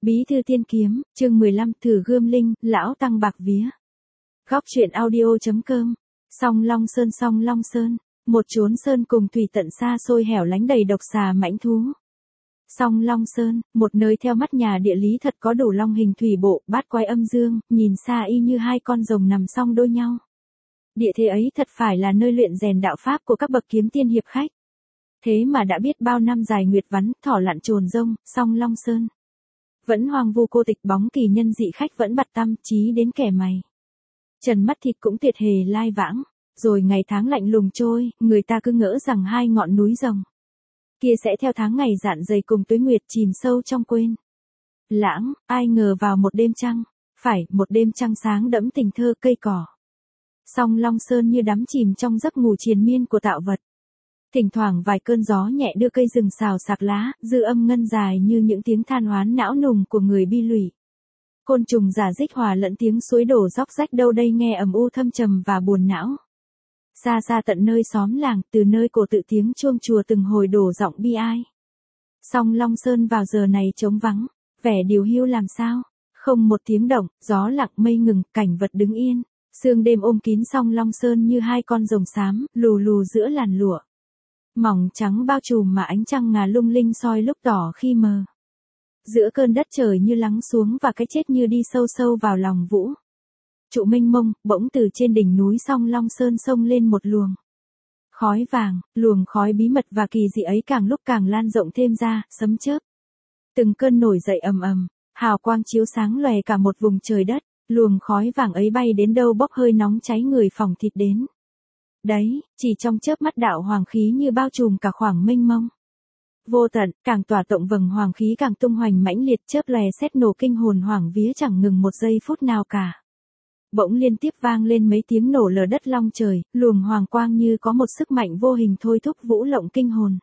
Bí thư tiên kiếm, chương 15, thử gươm linh, lão tăng bạc vía. Góc truyện audio.com. Song Long Sơn, một chốn sơn cùng thủy tận xa xôi hẻo lánh đầy độc xà mãnh thú. Song Long Sơn, một nơi theo mắt nhà địa lý thật có đủ long hình thủy bộ, bát quái âm dương, nhìn xa y như hai con rồng nằm song đôi nhau. Địa thế ấy thật phải là nơi luyện rèn đạo pháp của các bậc kiếm tiên hiệp khách. Thế mà đã biết bao năm dài nguyệt vắn, thỏ lặn trồn rông, Song Long Sơn vẫn hoang vu cô tịch, bóng kỳ nhân dị khách vẫn bặt tăm chí đến kẻ mày. Trần mắt thịt cũng tiệt hề lai vãng, rồi ngày tháng lạnh lùng trôi, người ta cứ ngỡ rằng hai ngọn núi rồng kia sẽ theo tháng ngày dạn dày cùng tuế nguyệt chìm sâu trong quên lãng. Ai ngờ vào một đêm trăng, phải một đêm trăng sáng đẫm tình thơ cây cỏ, Song Long Sơn như đắm chìm trong giấc ngủ triền miên của tạo vật. Thỉnh thoảng vài cơn gió nhẹ đưa cây rừng xào xạc lá, dư âm ngân dài như những tiếng than oán não nùng của người bi lụy. Côn trùng giả dích hòa lẫn tiếng suối đổ róc rách đâu đây nghe ầm u thâm trầm và buồn não. Xa xa tận nơi xóm làng, từ nơi cổ tự tiếng chuông chùa từng hồi đổ giọng bi ai. Song Long Sơn vào giờ này trống vắng, vẻ điều hiu làm sao, không một tiếng động, gió lặng mây ngừng, cảnh vật đứng yên. Sương đêm ôm kín Song Long Sơn như hai con rồng xám, lù lù giữa làn lụa mỏng trắng bao trùm mà ánh trăng ngà lung linh soi lúc tỏ khi mờ. Giữa cơn đất trời như lắng xuống và cái chết như đi sâu sâu vào lòng vũ trụ mênh mông, bỗng từ trên đỉnh núi Song Long Sơn xông lên một luồng khói vàng. Luồng khói bí mật và kỳ dị ấy càng lúc càng lan rộng thêm ra, sấm chớp từng cơn nổi dậy ầm ầm, hào quang chiếu sáng lòe cả một vùng trời đất. Luồng khói vàng ấy bay đến đâu bốc hơi nóng cháy người phỏng thịt đến đấy, chỉ trong chớp mắt đạo hoàng khí như bao trùm cả khoảng mênh mông vô tận, càng tỏa tộng vầng hoàng khí càng tung hoành mãnh liệt, chớp lòe sét nổ kinh hồn hoảng vía chẳng ngừng một giây phút nào cả. Bỗng liên tiếp vang lên mấy tiếng nổ lở đất long trời, luồng hoàng quang như có một sức mạnh vô hình thôi thúc vũ lộng kinh hồn.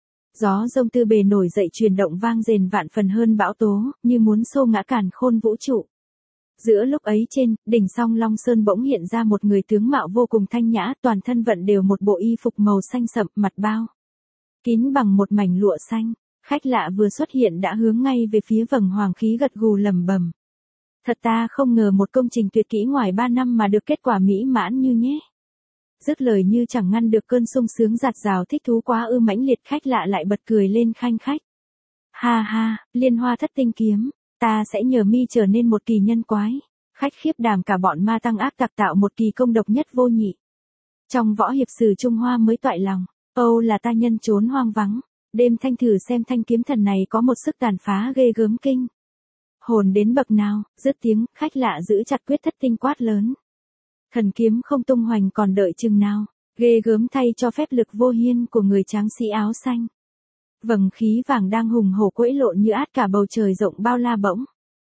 Gió rông tư bề nổi dậy truyền động vang rền vạn phần hơn bão tố, như muốn xô ngã càn khôn vũ trụ. Giữa lúc ấy trên đỉnh Song Long Sơn bỗng hiện ra một người tướng mạo vô cùng thanh nhã, toàn thân vận đều một bộ y phục màu xanh sậm, mặt bao kín bằng một mảnh lụa xanh. Khách lạ vừa xuất hiện đã hướng ngay về phía vầng hoàng khí gật gù lẩm bẩm. Thật ta không ngờ một công trình tuyệt kỹ ngoài 3 năm mà được kết quả mỹ mãn như nhé. Dứt lời như chẳng ngăn được cơn sung sướng dạt dào thích thú quá ư mãnh liệt, khách lạ lại bật cười lên khanh khách. Ha ha, liên hoa thất tinh kiếm, ta sẽ nhờ mi trở nên một kỳ nhân quái. Khách khiếp đảm cả bọn ma tăng ác tặc tạo một kỳ công độc nhất vô nhị trong võ hiệp sử Trung Hoa mới toại lòng. Âu là ta nhân trốn hoang vắng, đêm thanh thử xem thanh kiếm thần này có một sức tàn phá ghê gớm kinh hồn đến bậc nào. Dứt tiếng, khách lạ giữ chặt quyết thất tinh quát lớn. Thần kiếm không tung hoành còn đợi chừng nào, ghê gớm thay cho phép lực vô hiên của người tráng sĩ áo xanh. Vầng khí vàng đang hùng hổ quẫy lộn như át cả bầu trời rộng bao la bỗng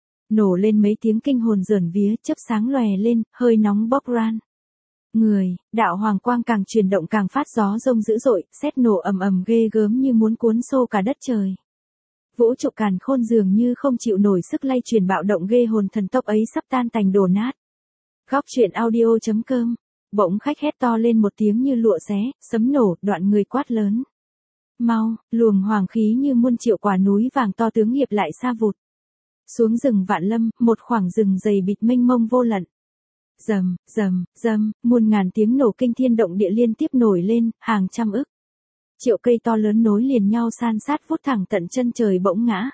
nổ lên mấy tiếng kinh hồn rờn vía, chớp sáng lòe lên, hơi nóng bốc ran người, đạo hoàng quang càng chuyển động càng phát gió rông dữ dội, sét nổ ầm ầm ghê gớm như muốn cuốn xô cả đất trời. Vũ trụ càn khôn dường như không chịu nổi sức lay truyền bạo động ghê hồn thần tốc ấy sắp tan tành đổ nát. Góc truyện audio.com. Bỗng khách hét to lên một tiếng như lụa xé, sấm nổ, đoạn người quát lớn. Mau, luồng hoàng khí như muôn triệu quả núi vàng to tướng hiệp lại xa vụt xuống rừng vạn lâm, một khoảng rừng dày bịt mênh mông vô lận. Rầm, rầm, rầm, muôn ngàn tiếng nổ kinh thiên động địa liên tiếp nổi lên, hàng trăm ức triệu cây to lớn nối liền nhau san sát vút thẳng tận chân trời bỗng ngã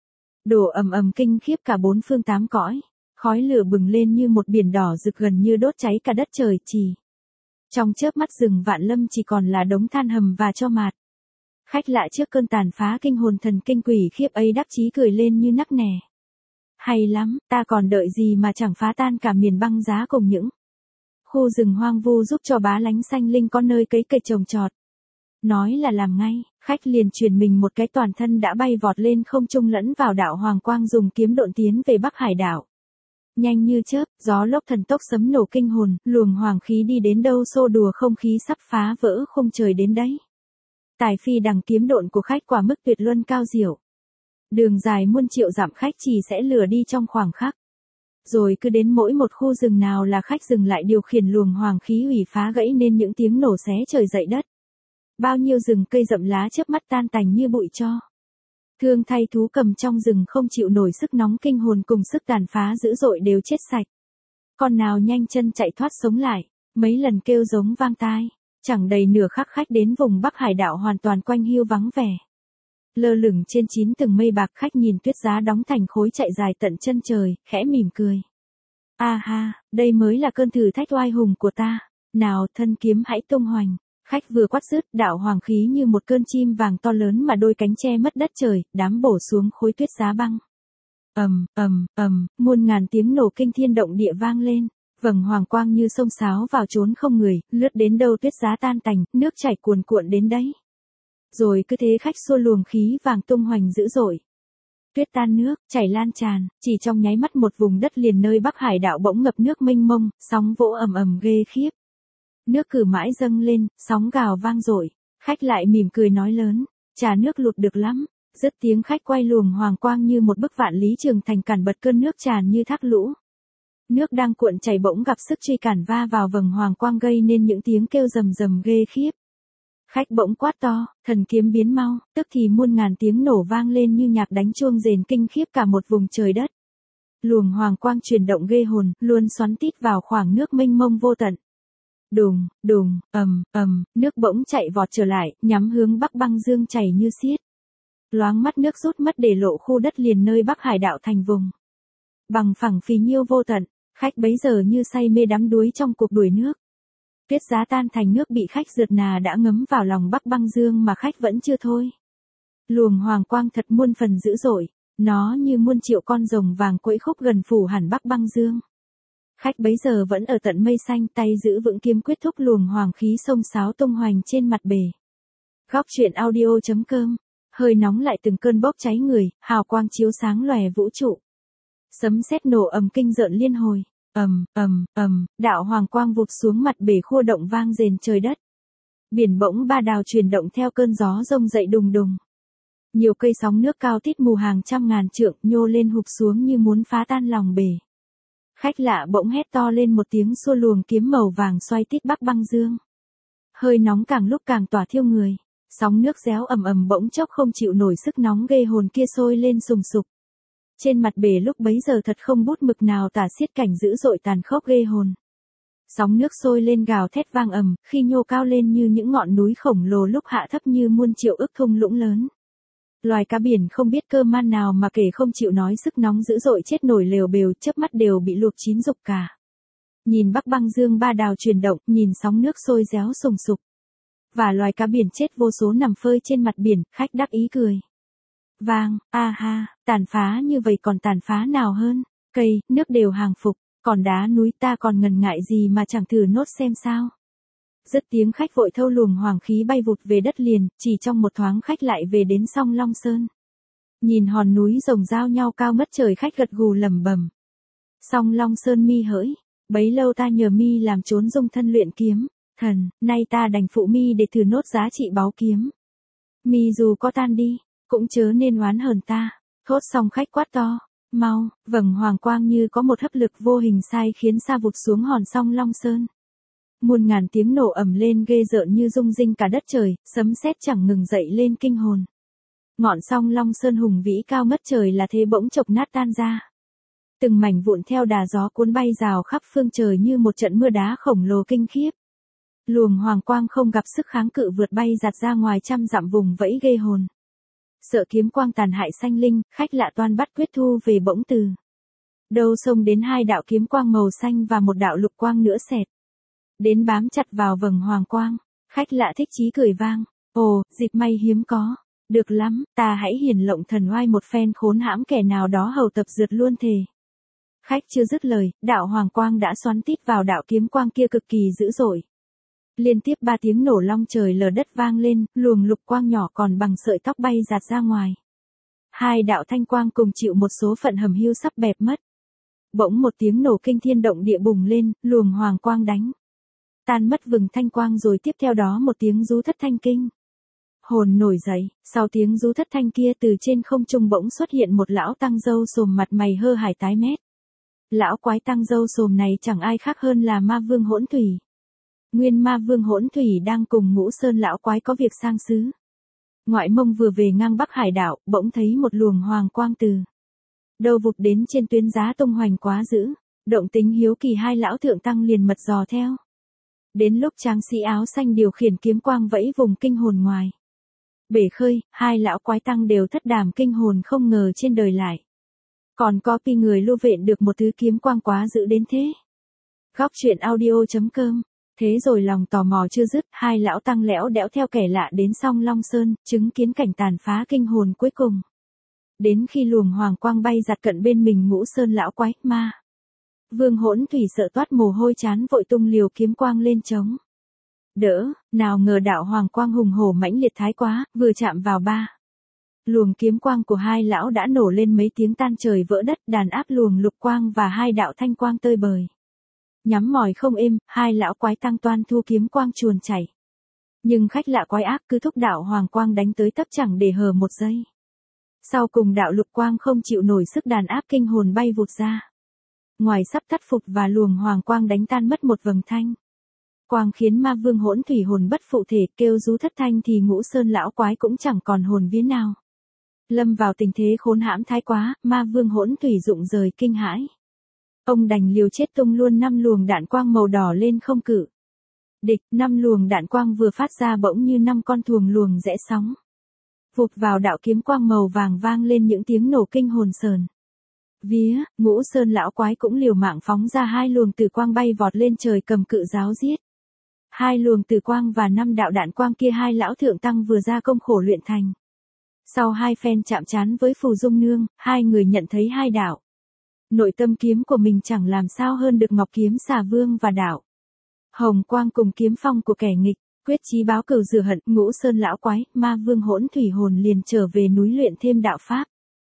đổ ầm ầm kinh khiếp cả bốn phương tám cõi. Khói lửa bừng lên như một biển đỏ rực gần như đốt cháy cả đất trời. Chỉ trong chớp mắt rừng vạn lâm chỉ còn là đống than hầm và tro mạt. Khách lạ trước cơn tàn phá kinh hồn thần kinh quỷ khiếp ấy đắc chí cười lên như nắc nẻ. Hay lắm, ta còn đợi gì mà chẳng phá tan cả miền băng giá cùng những khu rừng hoang vu giúp cho bá lánh xanh linh có nơi cấy cây trồng trọt. Nói là làm ngay, khách liền truyền mình một cái toàn thân đã bay vọt lên không trung lẫn vào đạo hoàng quang, dùng kiếm độn tiến về Bắc Hải đảo. Nhanh như chớp, gió lốc thần tốc sấm nổ kinh hồn, luồng hoàng khí đi đến đâu xô đùa không khí sắp phá vỡ khung trời đến đấy. Tài phi đằng kiếm độn của khách quả mức tuyệt luân cao diệu. Đường dài muôn triệu dặm khách chỉ sẽ lừa đi trong khoảng khắc. Rồi cứ đến mỗi một khu rừng nào là khách dừng lại điều khiển luồng hoàng khí hủy phá gãy nên những tiếng nổ xé trời dậy đất. Bao nhiêu rừng cây rậm lá chớp mắt tan tành như bụi tro. Thương thay thú cầm trong rừng không chịu nổi sức nóng kinh hồn cùng sức tàn phá dữ dội đều chết sạch. Con nào nhanh chân chạy thoát sống lại, mấy lần kêu giống vang tai, chẳng đầy nửa khắc khách đến vùng Bắc Hải đảo hoàn toàn quanh hiu vắng vẻ. Lơ lửng trên 9 tầng mây bạc, khách nhìn tuyết giá đóng thành khối chạy dài tận chân trời, khẽ mỉm cười. A ha, đây mới là cơn thử thách oai hùng của ta, nào thân kiếm hãy tung hoành. Khách vừa quát dứt, đạo hoàng khí như một cơn chim vàng to lớn mà đôi cánh che mất đất trời, đám bổ xuống khối tuyết giá băng. Muôn ngàn tiếng nổ kinh thiên động địa vang lên, vầng hoàng quang như sông sáo vào chốn không người, lướt đến đâu tuyết giá tan tành, nước chảy cuồn cuộn đến đấy. Rồi cứ thế khách xua luồng khí vàng tung hoành dữ dội. Tuyết tan nước, chảy lan tràn, chỉ trong nháy mắt một vùng đất liền nơi Bắc Hải đảo bỗng ngập nước mênh mông, sóng vỗ ầm ầm ghê khiếp. Nước cử mãi dâng lên, sóng gào vang dội, khách lại mỉm cười nói lớn, trà nước lụt được lắm. Dứt tiếng khách quay luồng hoàng quang như một bức vạn lý trường thành cản bật cơn nước tràn như thác lũ. Nước đang cuộn chảy bỗng gặp sức truy cản va vào vầng hoàng quang gây nên những tiếng kêu rầm rầm ghê khiếp. Khách bỗng quát to, thần kiếm biến mau, tức thì muôn ngàn tiếng nổ vang lên như nhạc đánh chuông rền kinh khiếp cả một vùng trời đất. Luồng hoàng quang chuyển động ghê hồn, luôn xoắn tít vào khoảng nước mênh mông vô tận. Đùng, đùng, nước bỗng chạy vọt trở lại, nhắm hướng Bắc băng dương chảy như xiết. Loáng mắt nước rút mất để lộ khu đất liền nơi Bắc Hải đảo thành vùng bằng phẳng phì nhiêu vô tận, khách bấy giờ như say mê đắm đuối trong cuộc đuổi nước. Tuyết giá tan thành nước bị khách rượt nà đã ngấm vào lòng Bắc băng dương mà khách vẫn chưa thôi. Luồng hoàng quang thật muôn phần dữ dội, nó như muôn triệu con rồng vàng quẫy khúc gần phủ hẳn Bắc băng dương. Khách bấy giờ vẫn ở tận mây xanh, tay giữ vững kiếm quyết thúc luồng hoàng khí sông sáo tung hoành trên mặt bể. Góc truyện audio.com. Hơi nóng lại từng cơn bốc cháy người, hào quang chiếu sáng lòe vũ trụ. Sấm sét nổ ầm kinh rợn liên hồi, đạo hoàng quang vụt xuống mặt bể khua động vang rền trời đất. Biển bỗng ba đào chuyển động theo cơn gió rông dậy đùng đùng. Nhiều cây sóng nước cao tít mù hàng trăm ngàn trượng nhô lên hụp xuống như muốn phá tan lòng bể. Khách lạ bỗng hét to lên một tiếng xua luồng kiếm màu vàng xoay tít Bắc băng dương. Hơi nóng càng lúc càng tỏa thiêu người. Sóng nước réo ầm ầm bỗng chốc không chịu nổi sức nóng ghê hồn kia sôi lên sùng sục. Trên mặt bể lúc bấy giờ thật không bút mực nào tả xiết cảnh dữ dội tàn khốc ghê hồn. Sóng nước sôi lên gào thét vang ầm, khi nhô cao lên như những ngọn núi khổng lồ lúc hạ thấp như muôn triệu ức thung lũng lớn. Loài cá biển không biết cơ man nào mà kể không chịu nói sức nóng dữ dội chết nổi lều bều, chớp mắt đều bị luộc chín rục cả. Nhìn Bắc băng dương ba đào chuyển động, nhìn sóng nước sôi réo sùng sục. Và loài cá biển chết vô số nằm phơi trên mặt biển, khách đắc ý cười. Vang, a ha, tàn phá như vậy còn tàn phá nào hơn, cây, nước đều hàng phục, còn đá núi ta còn ngần ngại gì mà chẳng thử nốt xem sao. Dứt tiếng khách vội thâu luồng hoàng khí bay vụt về đất liền, chỉ trong một thoáng khách lại về đến song Long Sơn. Nhìn hòn núi rồng giao nhau cao ngất trời, khách gật gù lẩm bẩm. Song Long Sơn mi hỡi, bấy lâu ta nhờ mi làm trốn dung thân luyện kiếm. Thần, nay ta đành phụ mi để thử nốt giá trị báu kiếm. Mi dù có tan đi, cũng chớ nên oán hờn ta. Thốt xong khách quát to, mau, vầng hoàng quang như có một hấp lực vô hình sai khiến sa vụt xuống hòn song Long Sơn. Muôn ngàn tiếng nổ ầm lên ghê rợn như rung rinh cả đất trời, sấm sét chẳng ngừng dậy lên kinh hồn. Ngọn song Long Sơn hùng vĩ cao ngất trời là thế bỗng chộc nát tan ra. Từng mảnh vụn theo đà gió cuốn bay rào khắp phương trời như một trận mưa đá khổng lồ kinh khiếp. Luồng hoàng quang không gặp sức kháng cự vượt bay giạt ra ngoài trăm dặm vùng vẫy ghê hồn. Sợ kiếm quang tàn hại sanh linh, khách lạ toan bắt quyết thu về bỗng từ đâu xông đến hai đạo kiếm quang màu xanh và một đạo lục quang nữa xẹt đến bám chặt vào vầng hoàng quang. Khách lạ thích chí cười vang, ồ, dịp may hiếm có, được lắm, ta hãy hiển lộng thần oai một phen khốn hãm kẻ nào đó hầu tập rượt luôn thề. Khách chưa dứt lời, đạo hoàng quang đã xoắn tít vào đạo kiếm quang kia cực kỳ dữ dội. Liên tiếp 3 tiếng nổ long trời lở đất vang lên, luồng lục quang nhỏ còn bằng sợi tóc bay giạt ra ngoài. Hai đạo thanh quang cùng chịu một số phận hầm hưu sắp bẹp mất. Bỗng một tiếng nổ kinh thiên động địa bùng lên, luồng hoàng quang đánh tan mất vừng thanh quang, rồi tiếp theo đó một tiếng rú thất thanh kinh hồn nổi dậy. Sau tiếng rú thất thanh kia, từ trên không trung bỗng xuất hiện một lão tăng râu xồm mặt mày hơ hải tái mét. Lão quái tăng râu xồm này chẳng ai khác hơn là ma vương Hỗn Thủy. Nguyên ma vương Hỗn Thủy đang cùng Ngũ Sơn lão quái có việc sang xứ. Ngoại Mông vừa về ngang Bắc Hải đảo, bỗng thấy một luồng hoàng quang từ đâu vụt đến trên tuyến giá tung hoành quá dữ. Động tính hiếu kỳ hai lão thượng tăng liền mật dò theo. Đến lúc tráng sĩ áo xanh điều khiển kiếm quang vẫy vùng kinh hồn ngoài bể khơi, hai lão quái tăng đều thất đàm kinh hồn, không ngờ trên đời lại còn có pi người lưu vện được một thứ kiếm quang quá dữ đến thế. Góc truyện audio.com. Thế rồi lòng tò mò chưa dứt, hai lão tăng lẽo đẽo theo kẻ lạ đến Song Long Sơn, chứng kiến cảnh tàn phá kinh hồn cuối cùng. Đến khi luồng hoàng quang bay giặt cận bên mình Ngũ Sơn lão quái, Ma Vương Hỗn Thủy sợ toát mồ hôi chán, vội tung liều kiếm quang lên chống đỡ, nào ngờ đạo hoàng quang hùng hổ mãnh liệt thái quá, vừa chạm vào ba luồng kiếm quang của hai lão đã nổ lên mấy tiếng tan trời vỡ đất, đàn áp luồng lục quang và hai đạo thanh quang tơi bời. Nhắm mỏi không êm, hai lão quái tăng toan thu kiếm quang chuồn chảy. Nhưng khách lạ quái ác cứ thúc đạo hoàng quang đánh tới tấp chẳng để hờ một giây. Sau cùng đạo lục quang không chịu nổi sức đàn áp kinh hồn bay vụt ra. Ngoài sắp tắt phục và luồng hoàng quang đánh tan mất một vầng thanh quang, khiến Ma Vương Hỗn Thủy hồn bất phụ thể, kêu rú thất thanh, thì Ngũ Sơn lão quái cũng chẳng còn hồn vía nào. Lâm vào tình thế khốn hãm thái quá, Ma Vương Hỗn Thủy rụng rời kinh hãi. Ông đành liều chết tung luôn 5 luồng đạn quang màu đỏ lên không cự địch. 5 luồng đạn quang vừa phát ra bỗng như 5 con thuồng luồng rẽ sóng vụt vào đạo kiếm quang màu vàng, vang lên những tiếng nổ kinh hồn sờn vía. Ngũ Sơn lão quái cũng liều mạng phóng ra 2 luồng tử quang bay vọt lên trời cầm cự giáo giết. 2 luồng tử quang và 5 đạo đạn quang kia hai lão thượng tăng vừa ra công khổ luyện thành. Sau 2 phen chạm trán với Phù Dung Nương, hai người nhận thấy hai đạo nội tâm kiếm của mình chẳng làm sao hơn được Ngọc Kiếm Xà Vương và đạo hồng quang cùng kiếm phong của kẻ nghịch. Quyết chí báo cừu rửa hận, Ngũ Sơn lão quái, Ma Vương Hỗn Thủy hồn liền trở về núi luyện thêm đạo pháp.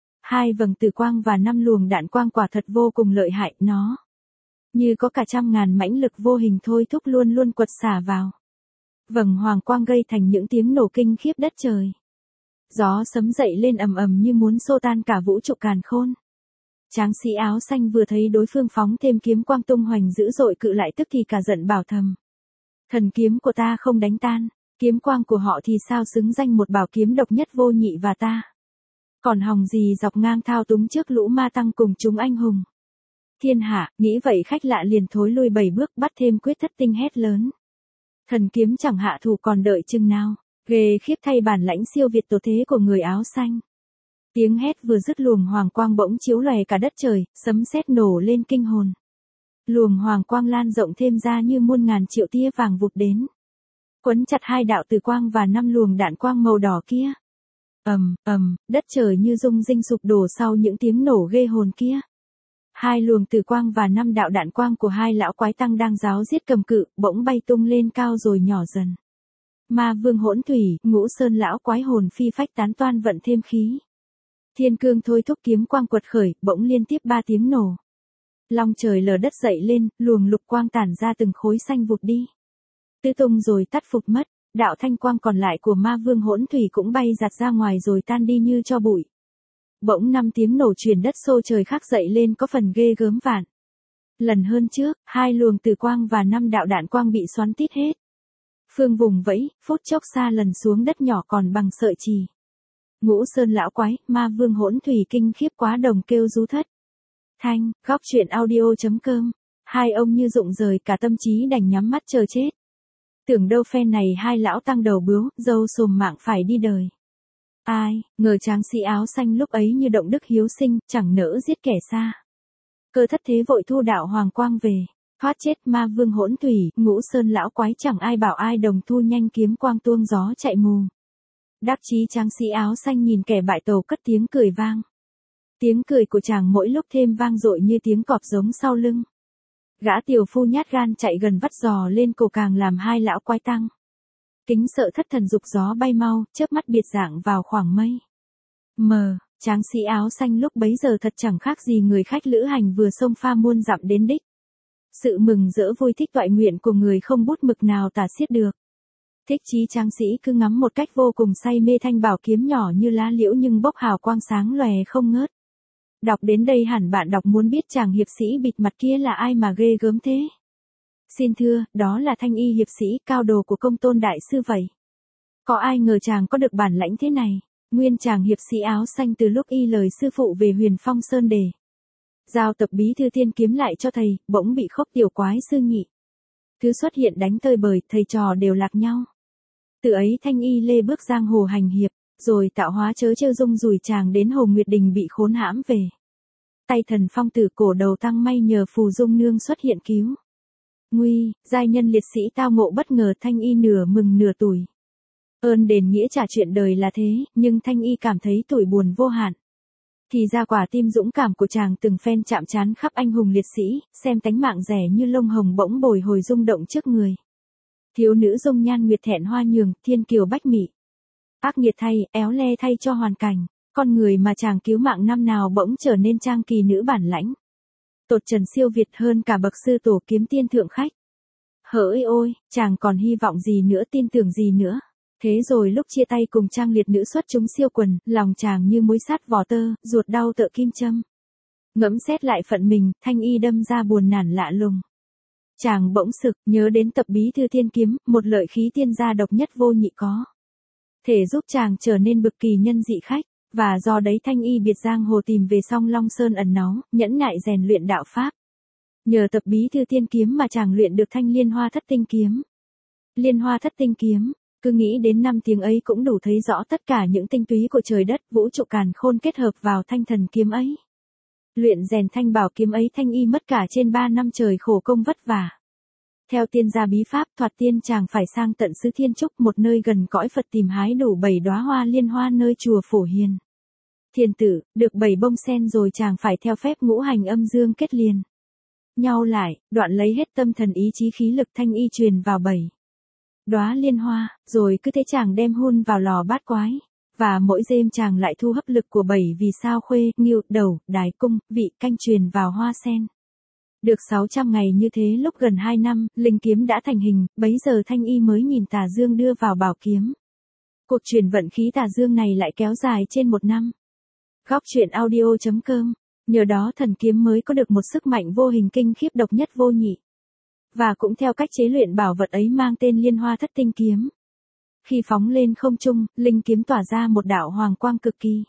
2 vầng tử quang và 5 luồng đạn quang quả thật vô cùng lợi hại, nó như có cả trăm ngàn mãnh lực vô hình thôi thúc luôn luôn quật xả vào vầng hoàng quang, gây thành những tiếng nổ kinh khiếp đất trời. Gió sấm dậy lên ầm ầm như muốn xô tan cả vũ trụ càn khôn. Tráng sĩ áo xanh vừa thấy đối phương phóng thêm kiếm quang tung hoành dữ dội cự lại, tức thì cả giận bảo thầm: thần kiếm của ta không đánh tan, kiếm quang của họ thì sao xứng danh một bảo kiếm độc nhất vô nhị, và ta còn hòng gì dọc ngang thao túng trước lũ ma tăng cùng chúng anh hùng thiên hạ. Nghĩ vậy khách lạ liền thối lui 7 bước, bắt thêm quyết thất tinh hét lớn: thần kiếm chẳng hạ thủ còn đợi chừng nào. Ghê khiếp thay, bản lãnh siêu việt tổ thế của người áo xanh. Tiếng hét vừa dứt, luồng hoàng quang bỗng chiếu lòe cả đất trời, sấm sét nổ lên kinh hồn. Luồng hoàng quang lan rộng thêm ra như muôn ngàn triệu tia vàng vụt đến, quấn chặt 2 đạo tử quang và 5 luồng đạn quang màu đỏ kia. Đất trời như rung rinh sụp đổ sau những tiếng nổ ghê hồn kia. 2 luồng tử quang và 5 đạo đạn quang của hai lão quái tăng đang giáo giết cầm cự, bỗng bay tung lên cao rồi nhỏ dần. Ma Vương Hỗn Thủy, Ngũ Sơn lão quái hồn phi phách tán, toan vận thêm khí thiên cương thôi thúc kiếm quang quật khởi, bỗng liên tiếp 3 tiếng nổ. Long trời lở đất dậy lên, luồng lục quang tản ra từng khối xanh vụt đi tứ tung rồi tắt phục mất. Đạo thanh quang còn lại của Ma Vương Hỗn Thủy cũng bay giặt ra ngoài rồi tan đi như tro bụi. Bỗng 5 tiếng nổ truyền đất xô trời khác dậy lên có phần ghê gớm vạn lần hơn trước. 2 luồng tử quang và 5 đạo đạn quang bị xoắn tít hết phương vùng vẫy, phút chốc xa lần xuống đất nhỏ còn bằng sợi chì. Ngũ Sơn lão quái, Ma Vương Hỗn Thủy kinh khiếp quá đồng kêu rú thất thanh. Góc truyện audio.com. Hai ông như rụng rời cả tâm trí, đành nhắm mắt chờ chết. Tưởng đâu phen này hai lão tăng đầu bướu, dâu sồm mạng phải đi đời. Ai ngờ tráng sĩ áo xanh lúc ấy như động đức hiếu sinh, chẳng nỡ giết kẻ xa cơ, thất thế vội thu đạo hoàng quang về. Thoát chết Ma Vương Hỗn Thủy, Ngũ Sơn lão quái chẳng ai bảo ai, đồng thu nhanh kiếm quang tuông gió chạy mù. Đắc chí tráng sĩ áo xanh nhìn kẻ bại tàu cất tiếng cười vang. Tiếng cười của chàng mỗi lúc thêm vang dội như tiếng cọp giống sau lưng. Gã tiểu phu nhát gan chạy gần vắt giò lên cổ, càng làm hai lão quái tăng kính sợ thất thần, dục gió bay mau, chớp mắt biệt dạng vào khoảng mây mờ. Tráng sĩ áo xanh lúc bấy giờ thật chẳng khác gì người khách lữ hành vừa xông pha muôn dặm đến đích. Sự mừng rỡ vui thích toại nguyện của người không bút mực nào tả xiết được. Thích chí tráng sĩ cứ ngắm một cách vô cùng say mê thanh bảo kiếm nhỏ như lá liễu nhưng bốc hào quang sáng lòe không ngớt. Đọc đến đây hẳn bạn đọc muốn biết chàng hiệp sĩ bịt mặt kia là ai mà ghê gớm thế. Xin thưa, đó là Thanh Y hiệp sĩ, cao đồ của Công Tôn đại sư vậy. Có ai ngờ chàng có được bản lãnh thế này. Nguyên chàng hiệp sĩ áo xanh từ lúc y lời sư phụ về Huyền Phong Sơn để giao tập bí thư tiên kiếm lại cho thầy, bỗng bị khốc tiểu quái sư nhị thứ xuất hiện đánh tơi bời, thầy trò đều lạc nhau. Từ ấy Thanh Y lê bước giang hồ hành hiệp, rồi tạo hóa chớ trêu dung rủi chàng đến Hồ Nguyệt Đình bị khốn hãm về. Tay thần phong tử cổ đầu tăng may nhờ phù dung nương xuất hiện cứu. Nguy, giai nhân liệt sĩ tao ngộ bất ngờ, Thanh Y nửa mừng nửa tủi. Ơn đền nghĩa trả chuyện đời là thế, nhưng Thanh Y cảm thấy tủi buồn vô hạn. Thì ra quả tim dũng cảm của chàng từng phen chạm trán khắp anh hùng liệt sĩ, xem tánh mạng rẻ như lông hồng bỗng bồi hồi rung động trước người. Thiếu nữ dung nhan nguyệt thẹn hoa nhường, thiên kiều bách mị. Ác nghiệt thay, éo le thay cho hoàn cảnh, con người mà chàng cứu mạng năm nào bỗng trở nên trang kỳ nữ bản lãnh. Tột trần siêu việt hơn cả bậc sư tổ kiếm tiên thượng khách. Hỡi ôi, chàng còn hy vọng gì nữa, tin tưởng gì nữa. Thế rồi lúc chia tay cùng trang liệt nữ xuất chúng siêu quần, lòng chàng như muối sát vỏ tơ, ruột đau tựa kim châm. Ngẫm xét lại phận mình, Thanh Y đâm ra buồn nản lạ lùng. Chàng bỗng sực, nhớ đến tập bí thư thiên kiếm, một lợi khí tiên gia độc nhất vô nhị có. Thể giúp chàng trở nên bực kỳ nhân dị khách, và do đấy Thanh Y biệt giang hồ tìm về Song Long Sơn ẩn náu, nhẫn nại rèn luyện đạo pháp. Nhờ tập bí thư tiên kiếm mà chàng luyện được thanh liên hoa thất tinh kiếm. Liên hoa thất tinh kiếm, cứ nghĩ đến 5 tiếng ấy cũng đủ thấy rõ tất cả những tinh túy của trời đất vũ trụ càn khôn kết hợp vào thanh thần kiếm ấy. Luyện rèn thanh bảo kiếm ấy Thanh Y mất cả trên 3 năm trời khổ công vất vả. Theo tiên gia bí pháp thoạt tiên chàng phải sang tận xứ Thiên Trúc, một nơi gần cõi Phật, tìm hái đủ 7 đóa hoa liên hoa nơi chùa Phổ Hiền. Thiền tử, được 7 bông sen rồi chàng phải theo phép ngũ hành âm dương kết liền nhau lại, đoạn lấy hết tâm thần ý chí khí lực Thanh Y truyền vào 7 đóa liên hoa, rồi cứ thế chàng đem hun vào lò bát quái. Và mỗi đêm chàng lại thu hấp lực của 7 vì sao khuê, ngưu, đầu, đài, cung, vị canh truyền vào hoa sen. Được 600 ngày như thế, lúc gần 2 năm, linh kiếm đã thành hình, bấy giờ Thanh Y mới nhìn tà dương đưa vào bảo kiếm. Cuộc truyền vận khí tà dương này lại kéo dài trên 1 năm. Góc truyện audio.com, nhờ đó thần kiếm mới có được một sức mạnh vô hình kinh khiếp độc nhất vô nhị. Và cũng theo cách chế luyện bảo vật ấy mang tên Liên Hoa Thất Tinh Kiếm. Khi phóng lên không trung, linh kiếm tỏa ra một đạo hoàng quang cực kỳ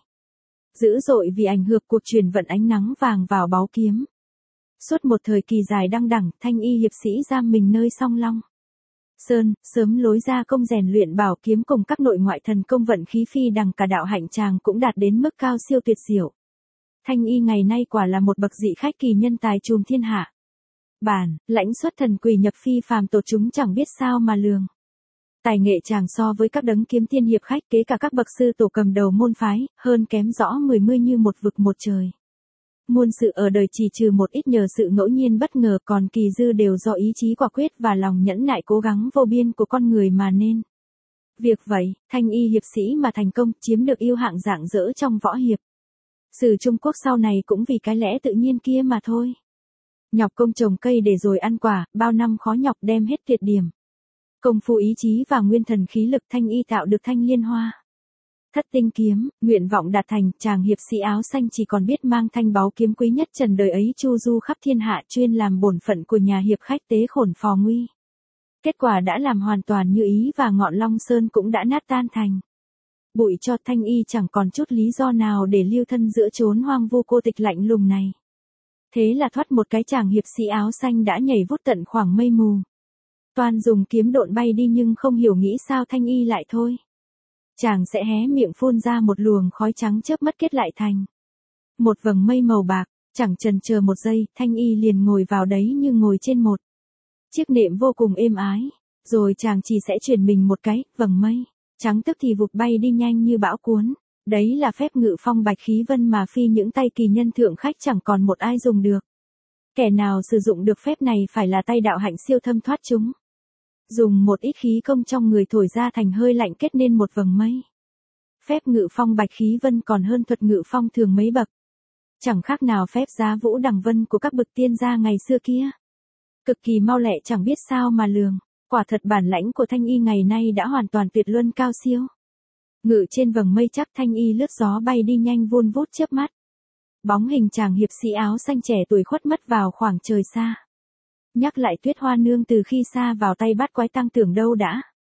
dữ dội vì ảnh hưởng cuộc truyền vận ánh nắng vàng vào báu kiếm. Suốt một thời kỳ dài đăng đẳng, Thanh Y hiệp sĩ giam mình nơi Song Long Sơn, sớm lối ra công rèn luyện bảo kiếm cùng các nội ngoại thần công vận khí phi đằng, cả đạo hạnh chàng cũng đạt đến mức cao siêu tuyệt diệu. Thanh Y ngày nay quả là một bậc dị khách kỳ nhân tài trùm thiên hạ. Bản lãnh xuất thần quỷ nhập phi phàm tột chúng chẳng biết sao mà lường. Tài nghệ chàng so với các đấng kiếm tiên hiệp khách, kế cả các bậc sư tổ cầm đầu môn phái, hơn kém rõ 10 như một vực một trời. Muôn sự ở đời chỉ trừ một ít nhờ sự ngẫu nhiên bất ngờ, còn kỳ dư đều do ý chí quả quyết và lòng nhẫn nại cố gắng vô biên của con người mà nên. Việc vậy, Thanh Y hiệp sĩ mà thành công, chiếm được yêu hạng rạng rỡ trong võ hiệp sử Trung Quốc sau này cũng vì cái lẽ tự nhiên kia mà thôi. Nhọc công trồng cây để rồi ăn quả, bao năm khó nhọc đem hết tuyệt điểm. Công phu ý chí và nguyên thần khí lực, Thanh Y tạo được thanh liên hoa thất tinh kiếm, nguyện vọng đạt thành, chàng hiệp sĩ áo xanh chỉ còn biết mang thanh báu kiếm quý nhất trần đời ấy chu du khắp thiên hạ, chuyên làm bổn phận của nhà hiệp khách tế khổn phò nguy. Kết quả đã làm hoàn toàn như ý và ngọn Long Sơn cũng đã nát tan thành bụi cho. Thanh Y chẳng còn chút lý do nào để lưu thân giữa chốn hoang vu cô tịch lạnh lùng này. Thế là thoát một cái, chàng hiệp sĩ áo xanh đã nhảy vút tận khoảng mây mù. Toàn dùng kiếm độn bay đi, nhưng không hiểu nghĩ sao Thanh Y lại thôi. Chàng sẽ hé miệng phun ra một luồng khói trắng chớp mắt kết lại thành một vầng mây màu bạc. Chẳng chần chờ một giây, Thanh Y liền ngồi vào đấy như ngồi trên một chiếc nệm vô cùng êm ái. Rồi chàng chỉ sẽ chuyển mình một cái, vầng mây trắng tức thì vụt bay đi nhanh như bão cuốn. Đấy là phép ngự phong bạch khí vân mà phi những tay kỳ nhân thượng khách chẳng còn một ai dùng được. Kẻ nào sử dụng được phép này phải là tay đạo hạnh siêu thâm thoát chúng. Dùng một ít khí công trong người thổi ra thành hơi lạnh kết nên một vầng mây. Phép ngự phong bạch khí vân còn hơn thuật ngự phong thường mấy bậc. Chẳng khác nào phép giá vũ đằng vân của các bậc tiên gia ngày xưa kia. Cực kỳ mau lẹ chẳng biết sao mà lường. Quả thật bản lãnh của Thanh Y ngày nay đã hoàn toàn tuyệt luân cao siêu. Ngự trên vầng mây chắc, Thanh Y lướt gió bay đi nhanh vun vút chớp mắt. Bóng hình chàng hiệp sĩ áo xanh trẻ tuổi khuất mất vào khoảng trời xa. Nhắc lại Tuyết Hoa nương từ khi xa vào tay bắt quái tăng tưởng đâu đã.